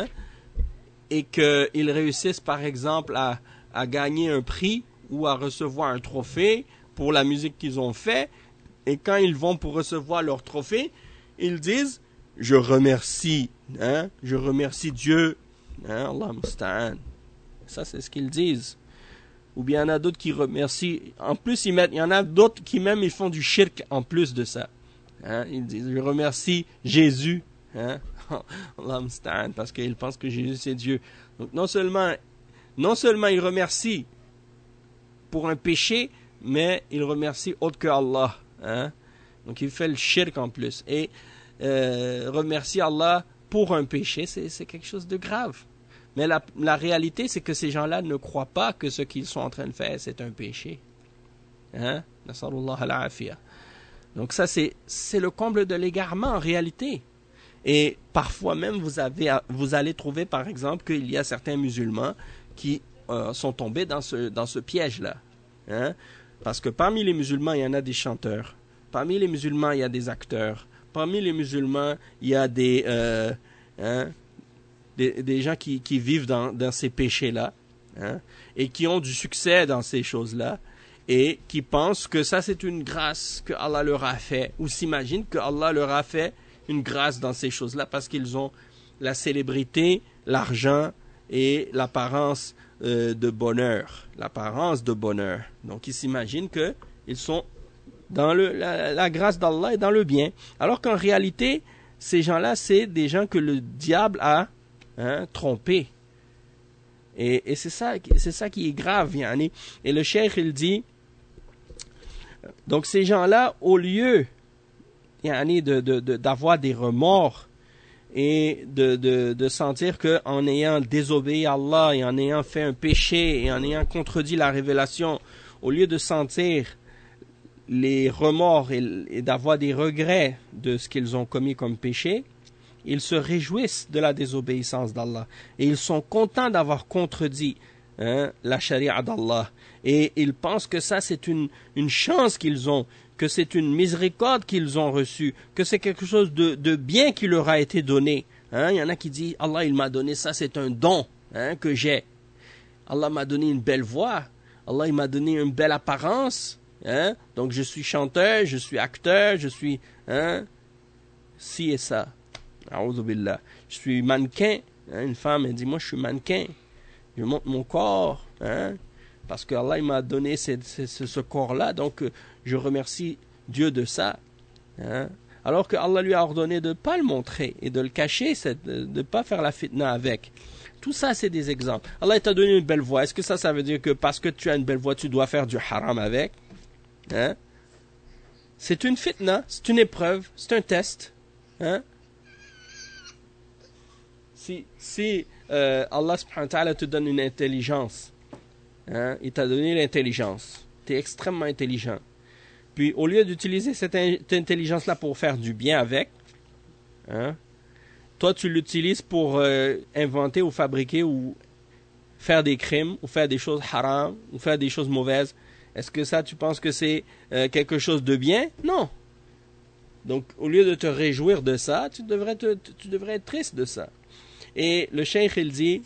et qu'ils réussissent, par exemple, à gagner un prix ou à recevoir un trophée pour la musique qu'ils ont fait. Et quand ils vont pour recevoir leur trophée, ils disent « Je remercie Dieu. » Allah musta'an. Ça, c'est ce qu'ils disent. Ou bien il y en a d'autres qui remercient. En plus, il y en a d'autres qui même ils font du shirk en plus de ça. Ils disent « Je remercie Jésus. » Allah musta'an, parce qu'ils pensent que Jésus c'est Dieu. Donc non seulement ils remercient pour un péché, mais ils remercient autre que Allah. Donc il fait le shirk en plus. Et remercier Allah pour un péché, c'est quelque chose de grave. Mais la réalité, c'est que ces gens-là ne croient pas que ce qu'ils sont en train de faire, c'est un péché. Nasallallahu al-afiyah. Donc ça, c'est le comble de l'égarement en réalité. Et parfois même, vous allez trouver, par exemple, qu'il y a certains musulmans qui sont tombés dans ce piège-là. Parce que parmi les musulmans, il y en a des chanteurs. Parmi les musulmans, il y a des acteurs. Parmi les musulmans, il y a des gens qui vivent dans ces péchés-là, et qui ont du succès dans ces choses-là, et qui pensent que ça, c'est une grâce que Allah leur a fait, ou s'imaginent que Allah leur a fait une grâce dans ces choses-là, parce qu'ils ont la célébrité, l'argent et l'apparence de bonheur. L'apparence de bonheur. Donc, ils s'imaginent qu'ils sont dans la grâce d'Allah et dans le bien. Alors qu'en réalité, ces gens-là, c'est des gens que le diable a trompés. Et c'est ça qui est grave. Yani. Et le cheikh, il dit, donc ces gens-là, au lieu d'avoir des remords et de sentir qu'en ayant désobéi à Allah et en ayant fait un péché et en ayant contredit la révélation, au lieu de sentir les remords et d'avoir des regrets de ce qu'ils ont commis comme péché, ils se réjouissent de la désobéissance d'Allah et ils sont contents d'avoir contredit la charia d'Allah, et ils pensent que ça c'est une chance qu'ils ont, que c'est une miséricorde qu'ils ont reçue, que c'est quelque chose de bien qui leur a été donné. Il y en a qui disent Allah il m'a donné ça, c'est un don que j'ai. Allah m'a donné une belle voix, Allah il m'a donné une belle apparence, donc je suis chanteur, je suis acteur, je suis ci et ça. A'udhu billah. Je suis mannequin. Une femme elle dit moi je suis mannequin, je monte mon corps, parce que Allah il m'a donné ce corps-là, donc je remercie Dieu de ça. Alors que Allah lui a ordonné de ne pas le montrer et de le cacher, de ne pas faire la fitna avec. Tout ça, c'est des exemples. Allah t'a donné une belle voix. Est-ce que ça veut dire que parce que tu as une belle voix, tu dois faire du haram avec? C'est une fitna, c'est une épreuve, c'est un test. si Allah subhanahu wa ta'ala te donne une intelligence, hein, il t'a donné l'intelligence, tu es extrêmement intelligent. Puis au lieu d'utiliser cette intelligence-là pour faire du bien avec, hein, toi tu l'utilises pour inventer ou fabriquer ou faire des crimes, ou faire des choses haram, ou faire des choses mauvaises. Est-ce que ça, tu penses que c'est quelque chose de bien? Non. Donc, au lieu de te réjouir de ça, tu devrais être triste de ça. Et le cheikh, il dit,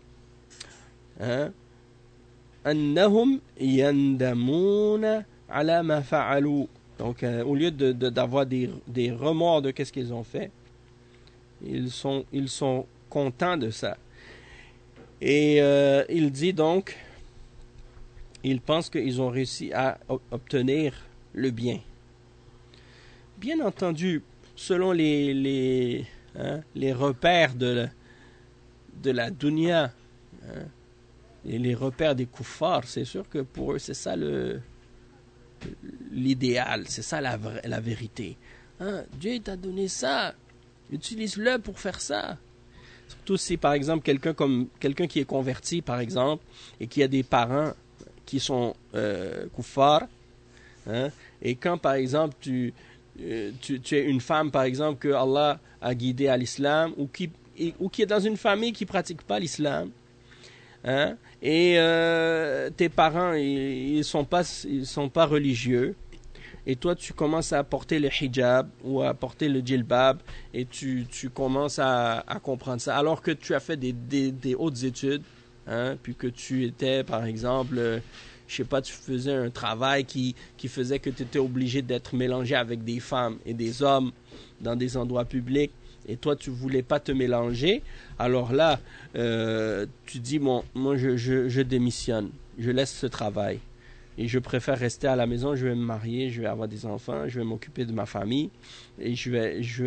annahum yandamuna ala ma fa'alu. Donc, au lieu d'avoir des remords de qu'est-ce qu'ils ont fait, ils sont contents de ça. Et il dit donc, ils pensent qu'ils ont réussi à obtenir le bien. Bien entendu, selon les repères de la dunya, hein, et les repères des kuffars, c'est sûr que pour eux, c'est ça l'idéal, c'est ça la vérité. Hein, Dieu t'a donné ça, utilise-le pour faire ça. Surtout si, par exemple, quelqu'un qui est converti, par exemple, et qui a des parents qui sont kuffars, hein, et quand, par exemple, tu es une femme, par exemple, que Allah a guidée à l'islam, ou qui est dans une famille qui ne pratique pas l'islam, hein, et tes parents, ils sont pas religieux, et toi tu commences à porter le hijab ou à porter le djilbab, et tu commences à comprendre ça, alors que tu as fait des hautes études, hein, puis que tu étais, par exemple, je sais pas, tu faisais un travail qui faisait que tu étais obligé d'être mélangé avec des femmes et des hommes dans des endroits publics, et toi tu voulais pas te mélanger, alors là tu dis moi je démissionne, je laisse ce travail et je préfère rester à la maison, je vais me marier, je vais avoir des enfants, je vais m'occuper de ma famille, et si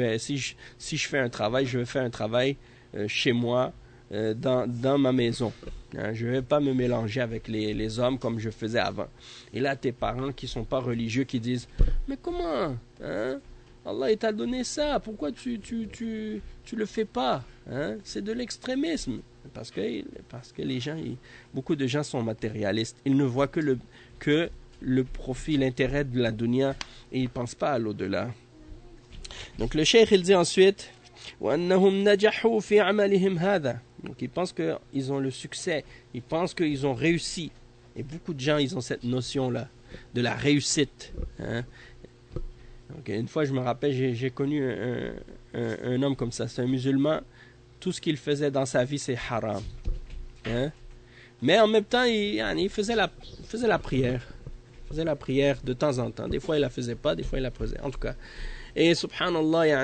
je fais un travail, je vais faire un travail chez moi, dans ma maison. Hein, je ne vais pas me mélanger avec les hommes comme je faisais avant. Et là, tes parents qui ne sont pas religieux, qui disent, mais comment, hein? Allah t'a donné ça, pourquoi tu le fais pas, hein? C'est de l'extrémisme. Parce que les gens, beaucoup de gens sont matérialistes. Ils ne voient que le profit, l'intérêt de la dunya, et ils ne pensent pas à l'au-delà. Donc le cheikh, il dit ensuite, وأنهم نجحوا في عملهم هذا. Donc ils pensent qu'ils ont le succès, ils pensent qu'ils ont réussi. Et beaucoup de gens, ils ont cette notion-là de la réussite. Hein? Donc une fois, je me rappelle, j'ai connu un homme comme ça, c'est un musulman. Tout ce qu'il faisait dans sa vie, c'est haram. Hein? Mais en même temps, il faisait la prière. Il faisait la prière de temps en temps. Des fois, il la faisait pas, des fois, il la faisait. En tout cas. Et subhanallah,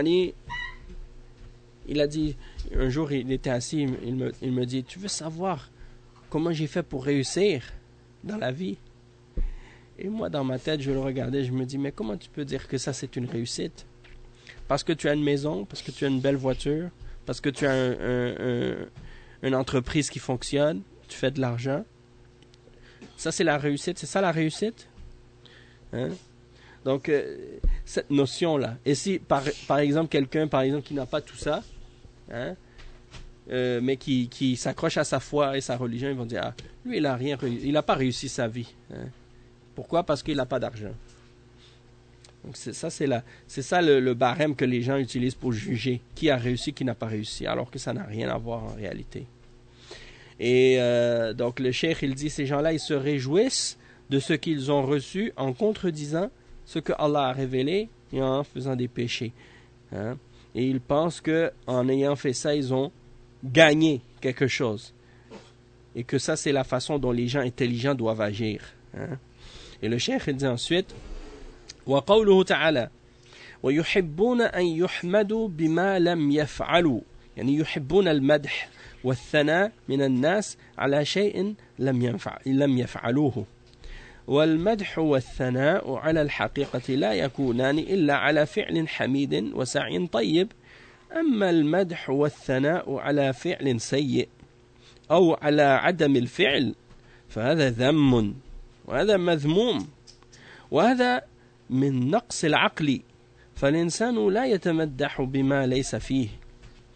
il a dit, un jour il était assis, il me dit, tu veux savoir comment j'ai fait pour réussir dans la vie? Et moi dans ma tête je le regardais, je me dis, mais comment tu peux dire que ça c'est une réussite? Parce que tu as une maison, parce que tu as une belle voiture, parce que tu as une entreprise qui fonctionne, tu fais de l'argent, ça c'est la réussite? C'est ça la réussite? Hein? Donc cette notion là, et si par exemple quelqu'un qui n'a pas tout ça, hein, mais qui s'accroche à sa foi et sa religion, ils vont dire, ah, lui il a rien réussi, il n'a pas réussi sa vie, hein. Pourquoi? Parce qu'il n'a pas d'argent. Donc c'est ça le barème que les gens utilisent pour juger qui a réussi, qui n'a pas réussi, alors que ça n'a rien à voir en réalité. Et donc le cheikh il dit, ces gens-là ils se réjouissent de ce qu'ils ont reçu en contredisant ce que Allah a révélé et en faisant des péchés. Hein? Et ils pensent qu'en ayant fait ça, ils ont gagné quelque chose. Et que ça, c'est la façon dont les gens intelligents doivent agir. Hein? Et le cheikh dit ensuite, وَقَوْلُهُ تَعَالَى وَيُحِبُّونَ أَنْ يُحْمَدُوا بِمَا لَمْ يَفْعَلُوا يعني يحبون المدح والثناء من الناس على شيء لم يفعلوه. والمدح والثناء على الحقيقة لا يكونان إلا على فعل حميد وسعي طيب. أما المدح والثناء على فعل سيء أو على عدم الفعل فهذا ذم وهذا مذموم وهذا من نقص العقل فالإنسان لا يتمدح بما ليس فيه.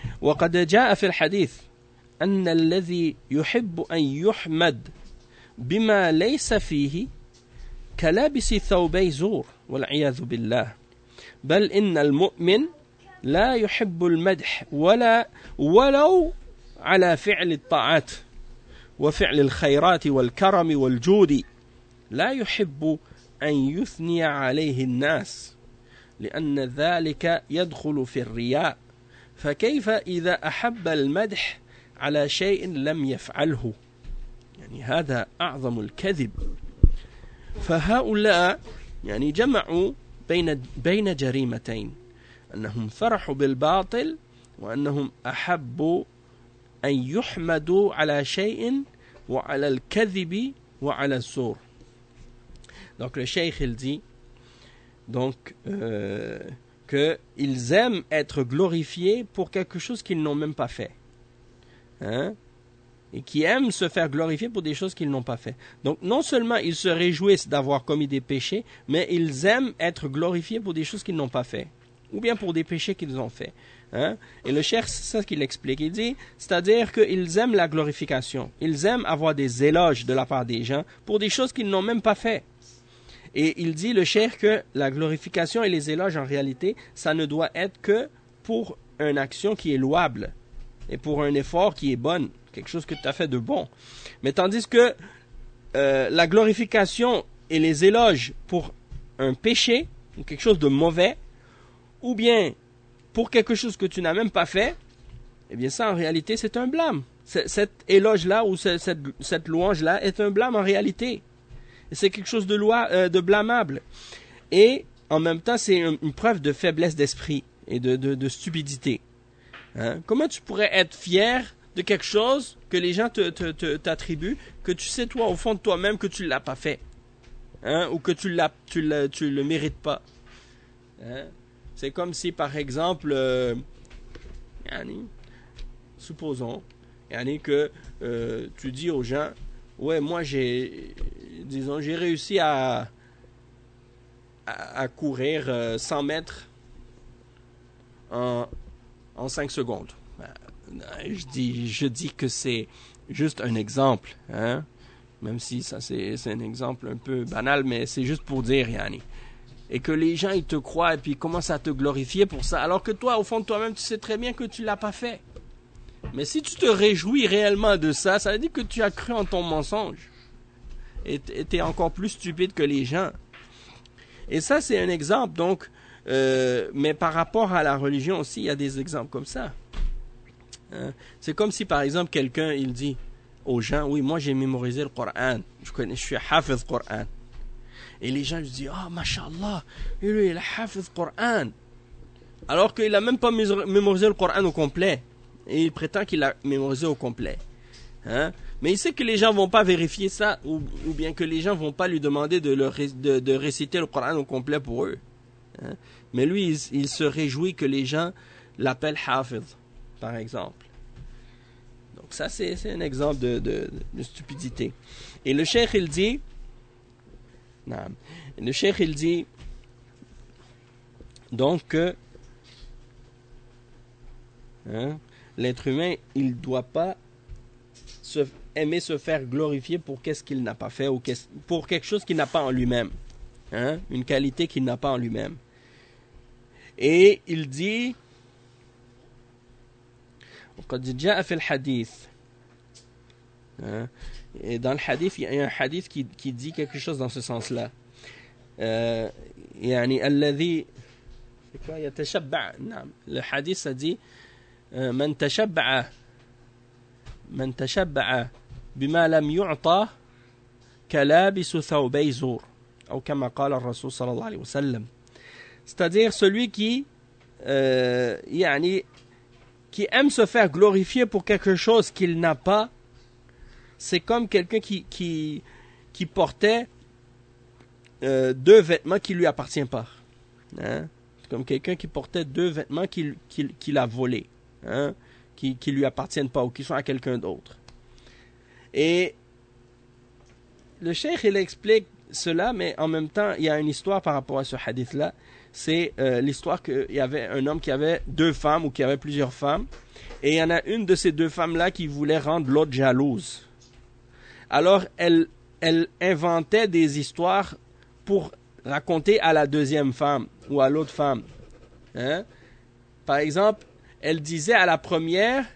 وقد جاء في الحديث أن الذي يحب أن يحمد بما ليس فيه كلابس ثوبي زور والعياذ بالله بل إن المؤمن لا يحب المدح ولو على فعل الطاعات وفعل الخيرات والكرم والجود لا يحب أن يثني عليه الناس لأن ذلك يدخل في الرياء فكيف إذا أحب المدح على شيء لم يفعله يعني هذا أعظم الكذب فهؤلاء يعني جمعوا بين جريمتين أنهم فرحوا بالباطل وأنهم أحبوا أن يحمدوا على شيء وعلى الكذب وعلى الزور. Donc le cheikh il dit qu'ils aiment être glorifiés pour quelque chose qu'ils n'ont même pas fait. Et qui aiment se faire glorifier pour des choses qu'ils n'ont pas fait. Donc non seulement ils se réjouissent d'avoir commis des péchés, mais ils aiment être glorifiés pour des choses qu'ils n'ont pas fait. Ou bien pour des péchés qu'ils ont fait. Et le cheikh, c'est ça qu'il explique. Il dit, c'est-à-dire qu'ils aiment la glorification. Ils aiment avoir des éloges de la part des gens pour des choses qu'ils n'ont même pas fait. Et il dit, le cheikh, que la glorification et les éloges, en réalité, ça ne doit être que pour une action qui est louable et pour un effort qui est bon, quelque chose que tu as fait de bon. Mais tandis que la glorification et les éloges pour un péché, ou quelque chose de mauvais, ou bien pour quelque chose que tu n'as même pas fait, eh bien ça en réalité c'est un blâme. Cet éloge-là ou cette louange-là est un blâme en réalité. Et c'est quelque chose de blâmable. Et en même temps c'est une preuve de faiblesse d'esprit et de stupidité. Comment tu pourrais être fier de quelque chose que les gens t'attribuent, que tu sais toi au fond de toi-même que tu ne l'as pas fait, ou que tu le mérites pas. C'est comme si par exemple, supposons que tu dis aux gens, ouais moi j'ai réussi à courir 100 mètres en 5 secondes. Je dis que c'est juste un exemple, même si ça c'est un exemple un peu banal, mais c'est juste pour dire, et que les gens ils te croient et puis ils commencent à te glorifier pour ça, alors que toi au fond de toi-même tu sais très bien que tu l'as pas fait. Mais si tu te réjouis réellement de ça, ça veut dire que tu as cru en ton mensonge et tu es encore plus stupide que les gens. Et ça c'est un exemple donc, mais par rapport à la religion aussi il y a des exemples comme ça. C'est comme si par exemple quelqu'un il dit aux gens, oui moi j'ai mémorisé le Coran, je suis hafiz Coran, et les gens lui disent, ah mashallah, lui il a hafiz Coran, alors qu'il a même pas mémorisé le Coran au complet, et il prétend qu'il a mémorisé au complet, mais il sait que les gens vont pas vérifier ça, ou bien que les gens vont pas lui demander de réciter le Coran au complet pour eux, mais lui il se réjouit que les gens l'appellent hafiz par exemple. Donc ça c'est un exemple de stupidité. Et le cheikh il dit, donc que l'être humain il doit pas aimer se faire glorifier pour qu'est-ce qu'il n'a pas fait, ou pour quelque chose qu'il n'a pas en lui-même, une qualité qu'il n'a pas en lui-même. Et il dit, وقد جاء في الحديث, et dans le hadith il y a un hadith qui dit quelque chose dans ce sens-là, يعني الذي يتشبع, le hadith ça dit من تشبع بما لم يعطى كلابس ثوبي زور أو كما قال الرسول صلى الله عليه وسلم, c'est-à-dire celui qui aime se faire glorifier pour quelque chose qu'il n'a pas, c'est comme quelqu'un qui portait 2 vêtements qui lui appartiennent pas. C'est comme quelqu'un qui portait 2 vêtements qu'il a volés, qui lui appartiennent pas ou qui sont à quelqu'un d'autre. Et le cheikh il explique cela, mais en même temps, il y a une histoire par rapport à ce hadith-là. C'est l'histoire qu'il y avait un homme qui avait 2 femmes ou qui avait plusieurs femmes. Et il y en a une de ces 2 femmes-là qui voulait rendre l'autre jalouse. Alors, elle inventait des histoires pour raconter à la deuxième femme ou à l'autre femme. Hein? Par exemple, elle disait à la première,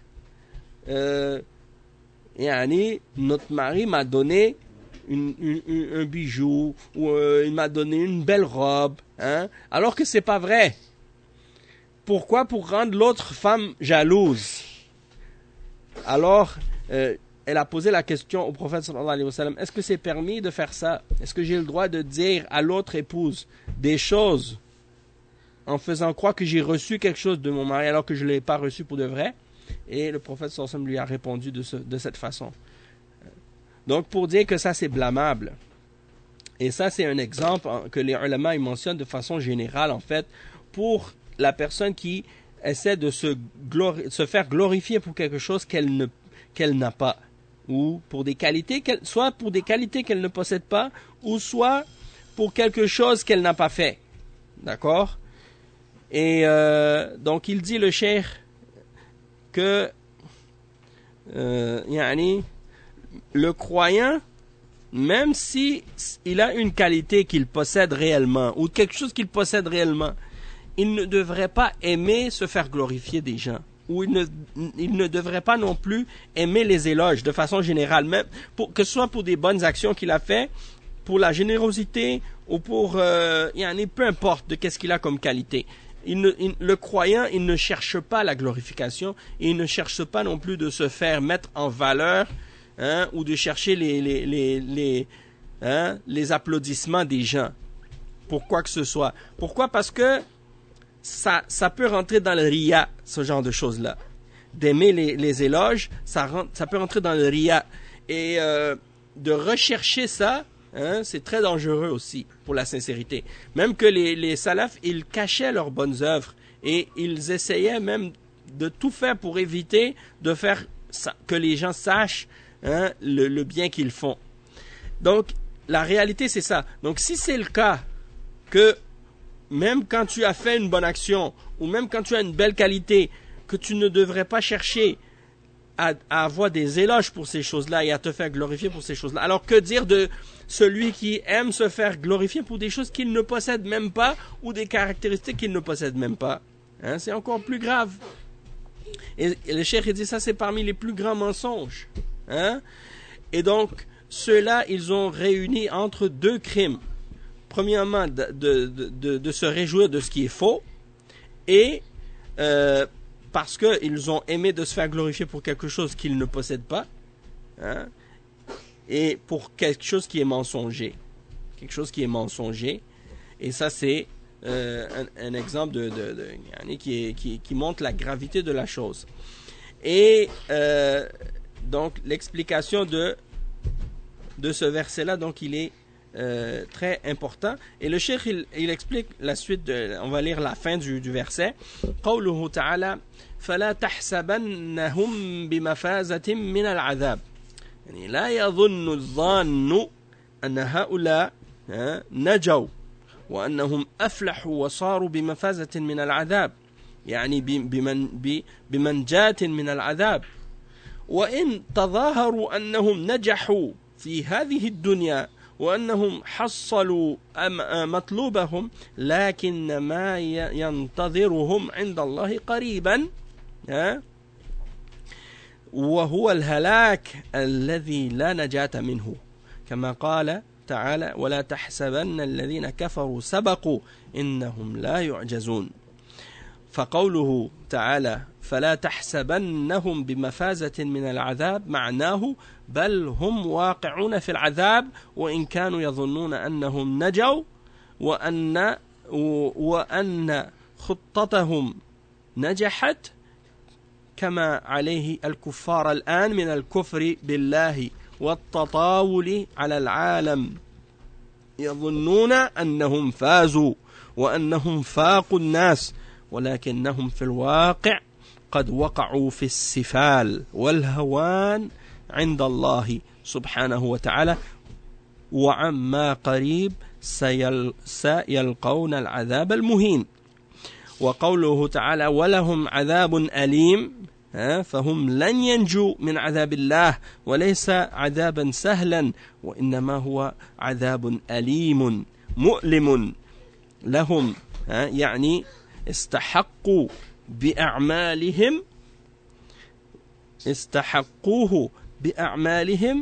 notre mari m'a donné un bijou, ou il m'a donné une belle robe, hein? Alors que c'est pas vrai. Pourquoi? Pour rendre l'autre femme jalouse. Alors, elle a posé la question au prophète sallallahu alayhi wa sallam, est-ce que c'est permis de faire ça? Est-ce que j'ai le droit de dire à l'autre épouse des choses en faisant croire que j'ai reçu quelque chose de mon mari alors que je ne l'ai pas reçu pour de vrai? Et le prophète sallallahu alayhi wa sallam lui a répondu de cette façon. Donc, pour dire que ça, c'est blâmable. Et ça, c'est un exemple que les ulama ils mentionnent de façon générale, en fait, pour la personne qui essaie de se faire glorifier pour quelque chose qu'elle n'a pas. Ou pour des qualités, soit pour des qualités qu'elle ne possède pas, ou soit pour quelque chose qu'elle n'a pas fait. D'accord? Et donc, il dit, le cheikh, que le croyant, même si il a une qualité qu'il possède réellement, ou quelque chose qu'il possède réellement, il ne devrait pas aimer se faire glorifier des gens. Ou il ne devrait pas non plus aimer les éloges de façon générale, même que ce soit pour des bonnes actions qu'il a fait, pour la générosité, ou pour, peu importe de qu'est-ce qu'il a comme qualité. Le croyant, il ne cherche pas la glorification, et il ne cherche pas non plus de se faire mettre en valeur, hein, ou de chercher les applaudissements des gens, pour quoi que ce soit. Pourquoi? Parce que ça peut rentrer dans le riya, ce genre de choses-là. D'aimer les éloges, ça peut rentrer dans le riya. Et de rechercher ça, hein, c'est très dangereux aussi pour la sincérité. Même que les salafs, ils cachaient leurs bonnes œuvres et ils essayaient même de tout faire pour éviter de faire que les gens sachent, hein, le bien qu'ils font. Donc, la réalité, c'est ça. Donc, si c'est le cas que même quand tu as fait une bonne action, ou même quand tu as une belle qualité, que tu ne devrais pas chercher à avoir des éloges pour ces choses-là et à te faire glorifier pour ces choses-là. Alors que dire de celui qui aime se faire glorifier pour des choses qu'il ne possède même pas, ou des caractéristiques qu'il ne possède même pas, hein, c'est encore plus grave. Et le cheikh dit ça, c'est parmi les plus grands mensonges. Hein? Et donc, ceux-là, ils ont réuni entre 2 crimes. Premièrement, de se réjouir de ce qui est faux, et parce qu'ils ont aimé de se faire glorifier pour quelque chose qu'ils ne possèdent pas, hein, et pour quelque chose qui est mensonger. Quelque chose qui est mensonger. Et ça, c'est un exemple qui montre la gravité de la chose. Et donc, l'explication de ce verset-là, donc, il est très important. Et le cheikh, il explique la suite, on va lire la fin du verset. قوله تعالى فلا تحسبنهم بمفازة من العذاب. يعني لا يظن الظان أن هؤلاء نجوا وأنهم أفلحوا وصاروا بمفازة من العذاب، يعني بمنجاة من العذاب، وإن تظاهروا أنهم نجحوا في هذه الدنيا وأنهم حصلوا مطلوبهم لكن ما ينتظرهم عند الله قريبا وهو الهلاك الذي لا نجاة منه، كما قال تعالى ولا تحسبن الذين كفروا سبقوا إنهم لا يعجزون. فقوله تعالى فلا تحسبنهم بمفازة من العذاب معناه بل هم واقعون في العذاب وإن كانوا يظنون أنهم نجوا وأن خطتهم نجحت كما عليه الكفار الآن من الكفر بالله والتطاول على العالم، يظنون أنهم فازوا وأنهم فاقوا الناس ولكنهم في الواقع قد وقعوا في السفال والهوان عند الله سبحانه وتعالى وعما قريب سيلقون العذاب المهين. وقوله تعالى ولهم عذاب أليم فهم لن ينجوا من عذاب الله وليس عذابا سهلا وإنما هو عذاب أليم مؤلم لهم يعني استحقوا استحقوه بأعمالهم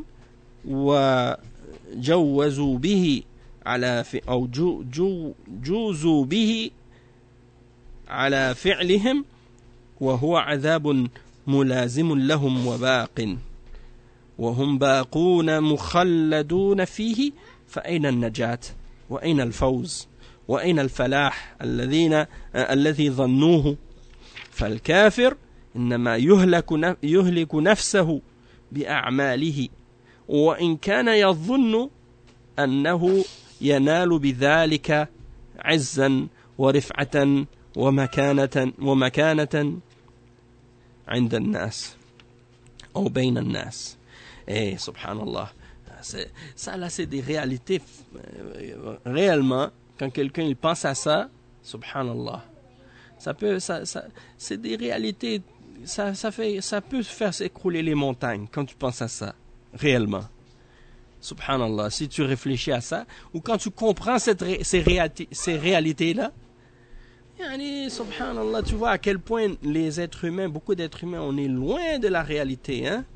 وجوزوا به على أو جوزوا به على فعلهم وهو عذاب ملازم لهم وباق وهم باقون مخلدون فيه فأين النجاة وأين الفوز وأين الفلاح الذي ظنوه. فالكافر إنما يهلك نفسه بأعماله وإن كان يظن أنه ينال بذلك عزا ورفعة ومكانة عند الناس أو بين الناس. Et subhanallah, ça là c'est des réalités réellement quand quelqu'un il pense à ça, subhanallah, c'est des réalités, ça peut faire s'écrouler les montagnes quand tu penses à ça réellement. Subhanallah, si tu réfléchis à ça ou quand tu comprends ces réalités là, subhanallah, tu vois à quel point les êtres humains, beaucoup d'êtres humains, on est loin de la réalité, hein.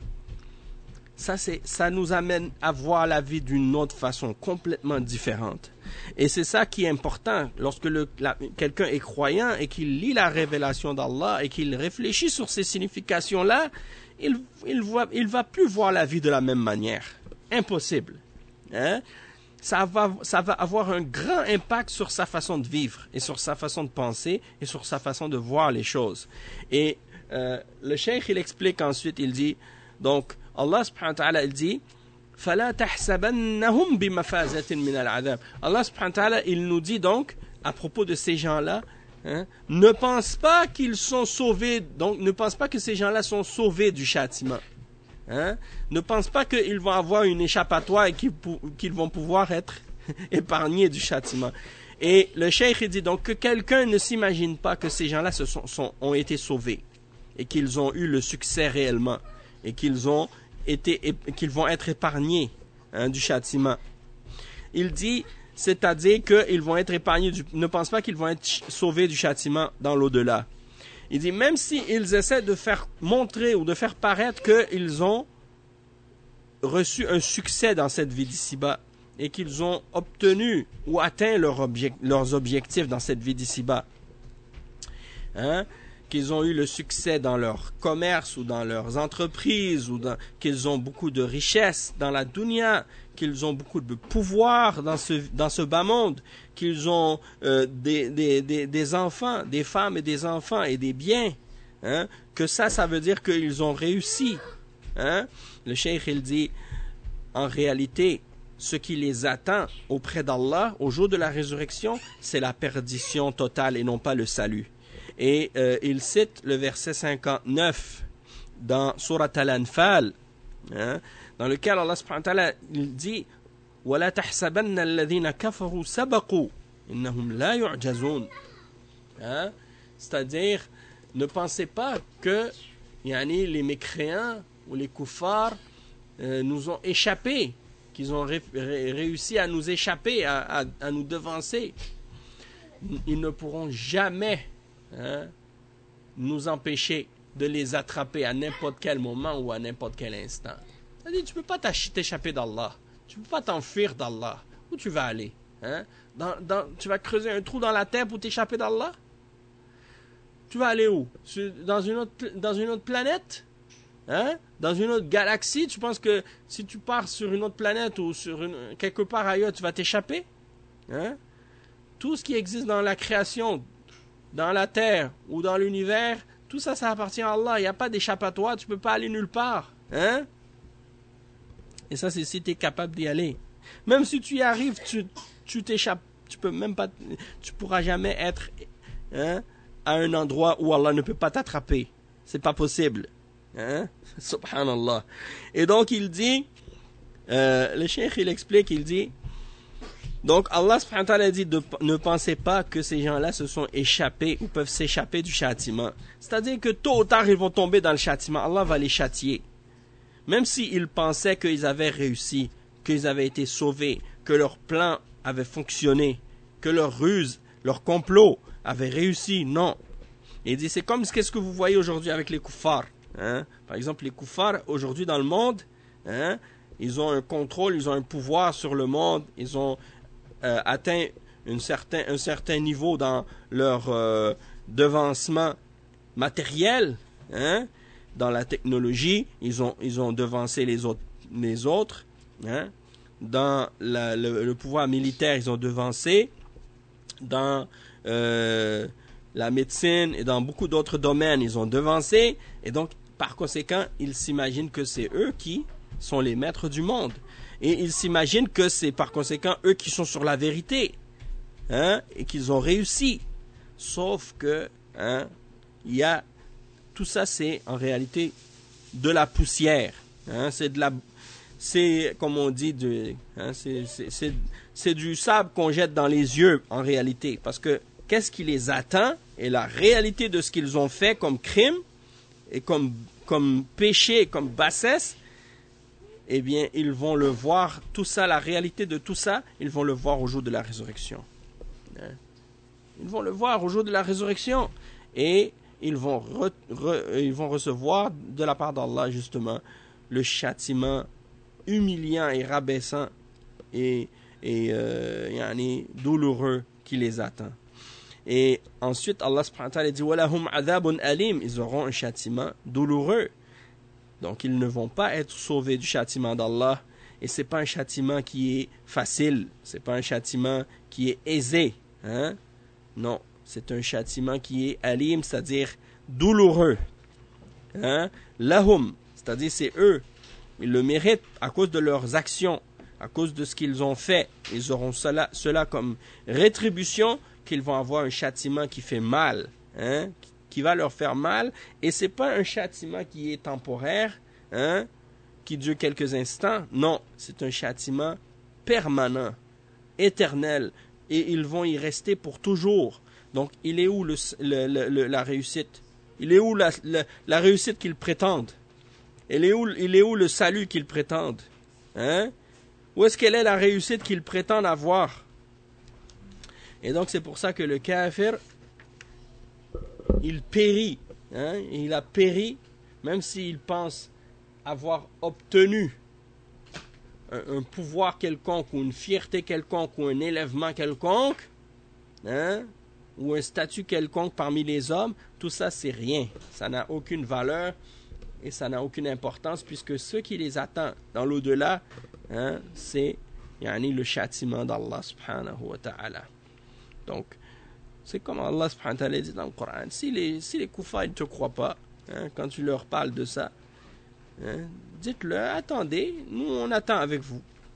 Ça nous amène à voir la vie d'une autre façon, complètement différente. Et c'est ça qui est important lorsque quelqu'un est croyant et qu'il lit la révélation d'Allah et qu'il réfléchit sur ces significations-là, il va plus voir la vie de la même manière. Impossible. Hein? Ça va avoir un grand impact sur sa façon de vivre et sur sa façon de penser et sur sa façon de voir les choses. Et le cheikh, il explique ensuite, il dit, donc, Allah subhanahu wa ta'ala, il dit, فَلَا تَحْسَبَنَّهُمْ بِمَفَازَةٍ مِنَ الْعَذَابِ. Allah subhanahu wa ta'ala, il nous dit donc, à propos de ces gens-là, ne pense pas qu'ils sont sauvés, donc ne pense pas que ces gens-là sont sauvés du châtiment. Ne pense pas qu'ils vont avoir une échappatoire et qu'ils vont pouvoir être épargnés du châtiment. Et le cheikh dit donc que quelqu'un ne s'imagine pas que ces gens-là ont été sauvés et qu'ils ont eu le succès réellement et qu'ils vont être épargnés du châtiment. Il dit, c'est-à-dire qu'ils vont être épargnés, ne pense pas qu'ils vont être sauvés du châtiment dans l'au-delà. Il dit, même s'ils essaient de faire montrer ou de faire paraître qu'ils ont reçu un succès dans cette vie d'ici-bas et qu'ils ont obtenu ou atteint leurs objectifs dans cette vie d'ici-bas, qu'ils ont eu le succès dans leur commerce ou dans leurs entreprises, qu'ils ont beaucoup de richesses dans la dunya, qu'ils ont beaucoup de pouvoir dans ce bas monde, qu'ils ont des enfants, des femmes et des enfants et des biens, que ça veut dire qu'ils ont réussi. Le cheikh, il dit, en réalité, ce qui les attend auprès d'Allah au jour de la résurrection, c'est la perdition totale et non pas le salut. Et il cite le verset 59 dans Surat Al-Anfal, dans lequel Allah subhanahu wa ta'ala il dit وَلَا تَحْسَبَنَّ الَّذِينَ كَفَرُوا سَبَقُوا إِنَّهُمْ لَا يُعْجَزُونَ. C'est-à-dire, ne pensez pas que les mécréants ou les kuffars nous ont échappé, qu'ils ont réussi à nous échapper, à nous devancer. Ils ne pourront jamais nous empêcher de les attraper à n'importe quel moment ou à n'importe quel instant. C'est-à-dire, tu ne peux pas t'échapper d'Allah. Tu ne peux pas t'enfuir d'Allah. Où tu vas aller? Tu vas creuser un trou dans la terre pour t'échapper d'Allah? Tu vas aller où? Dans une autre planète? Dans une autre galaxie? Tu penses que si tu pars sur une autre planète ou quelque part ailleurs, tu vas t'échapper? Tout ce qui existe dans la création, dans la terre ou dans l'univers, tout ça, ça appartient à Allah. Il n'y a pas d'échappatoire, tu ne peux pas aller nulle part. Et ça, c'est si tu es capable d'y aller. Même si tu y arrives, tu t'échappes. Tu pourras jamais être à un endroit où Allah ne peut pas t'attraper. C'est pas possible. Subhanallah. Et donc il dit, le cheikh il explique, il dit, donc Allah subhanahu wa ta'ala dit ne pensez pas que ces gens-là se sont échappés ou peuvent s'échapper du châtiment. C'est-à-dire que tôt ou tard ils vont tomber dans le châtiment. Allah va les châtier. Même s'ils pensaient qu'ils avaient réussi, qu'ils avaient été sauvés, que leur plan avait fonctionné, que leur ruse, leur complot avait réussi, non. Il dit c'est comme qu'est-ce que vous voyez aujourd'hui avec les koufars. Hein? Par exemple, les koufars aujourd'hui dans le monde, hein, ils ont un contrôle, ils ont un pouvoir sur le monde, ils ont atteint un certain niveau dans leur devancement matériel, hein, dans la technologie, ils ont devancé les autres, hein, dans le pouvoir militaire, ils ont devancé, dans la médecine et dans beaucoup d'autres domaines, ils ont devancé, et donc par conséquent, ils s'imaginent que c'est eux qui sont les maîtres du monde. Et ils s'imaginent que c'est par conséquent eux qui sont sur la vérité, hein, et qu'ils ont réussi. Sauf que, hein, il y a tout ça, c'est en réalité de la poussière. Hein, c'est comme on dit, hein, c'est du sable qu'on jette dans les yeux en réalité. Parce que qu'est-ce qui les atteint et la réalité de ce qu'ils ont fait comme crime et comme péché, comme bassesse, eh bien, ils vont le voir, tout ça, la réalité de tout ça, ils vont le voir au jour de la résurrection. Ils vont le voir au jour de la résurrection. Et ils vont recevoir de la part d'Allah, justement, le châtiment humiliant et rabaissant et douloureux qui les attend. Et ensuite, Allah subhanahu wa ta'ala dit « Walahum adhabun alim » ils auront un châtiment douloureux. Donc, ils ne vont pas être sauvés du châtiment d'Allah. Et ce n'est pas un châtiment qui est facile. Ce n'est pas un châtiment qui est aisé. Hein? Non, c'est un châtiment qui est alim, c'est-à-dire douloureux. Hein? Lahum, c'est-à-dire c'est eux. Ils le méritent à cause de leurs actions, à cause de ce qu'ils ont fait. Ils auront cela comme rétribution, qu'ils vont avoir un châtiment qui fait mal. Hein? Qui va leur faire mal, et c'est pas un châtiment qui est temporaire, hein, qui dure quelques instants. Non, c'est un châtiment permanent, éternel, et ils vont y rester pour toujours. Donc, il est où la réussite? Il est où la réussite qu'ils prétendent? Il est où le salut qu'ils prétendent? Hein? Où est-ce qu'elle est la réussite qu'ils prétendent avoir? Et donc, c'est pour ça que le kafir, il périt, hein? Il a péri, même s'il pense avoir obtenu un pouvoir quelconque, ou une fierté quelconque, ou un élèvement quelconque, hein? Ou un statut quelconque parmi les hommes. Tout ça, c'est rien. Ça n'a aucune valeur et ça n'a aucune importance, puisque ce qui les attend dans l'au-delà, hein, c'est le châtiment d'Allah subhanahu wa ta'ala. Donc, c'est comme Allah subhanahu wa ta'ala dit dans le Coran. Si les koufars ne te croient pas, hein, quand tu leur parles de ça, hein, dites-leur, attendez, nous on attend avec vous.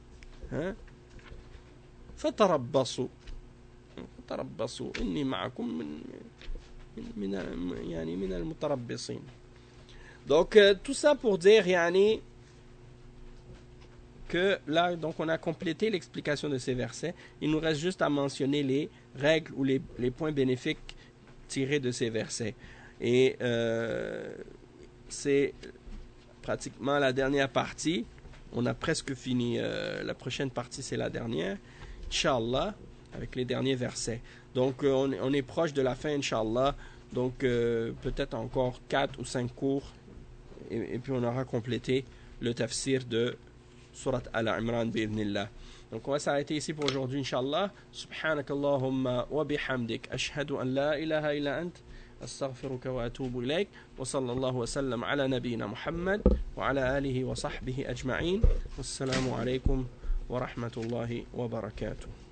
Fatarabbasu. Fatarabbasu. Inni ma'akum min al-mutarabbisin. Donc, tout ça pour dire, que là, donc on a complété l'explication de ces versets. Il nous reste juste à mentionner les règles ou les points bénéfiques tirés de ces versets. Et c'est pratiquement la dernière partie. On a presque fini. La prochaine partie, c'est la dernière. Inch'Allah, avec les derniers versets. Donc, on est proche de la fin, Inch'Allah. Donc, peut-être encore 4 ou 5 cours. Et puis, on aura complété le tafsir de Surat Al-Imran bi'idhnillah. Donc on va s'arrêter ici pour aujourd'hui, Inch'Allah. Subhanakallahumma wa bihamdik. Ashhadu an la ilaha illa ant. Astaghfiruka wa atubu ilayk. Wa sallallahu wa sallam ala nabiyyina Muhammad wa ala alihi wa sahbihi ajma'in. Wassalamu alaykum wa rahmatullahi wa barakatuh.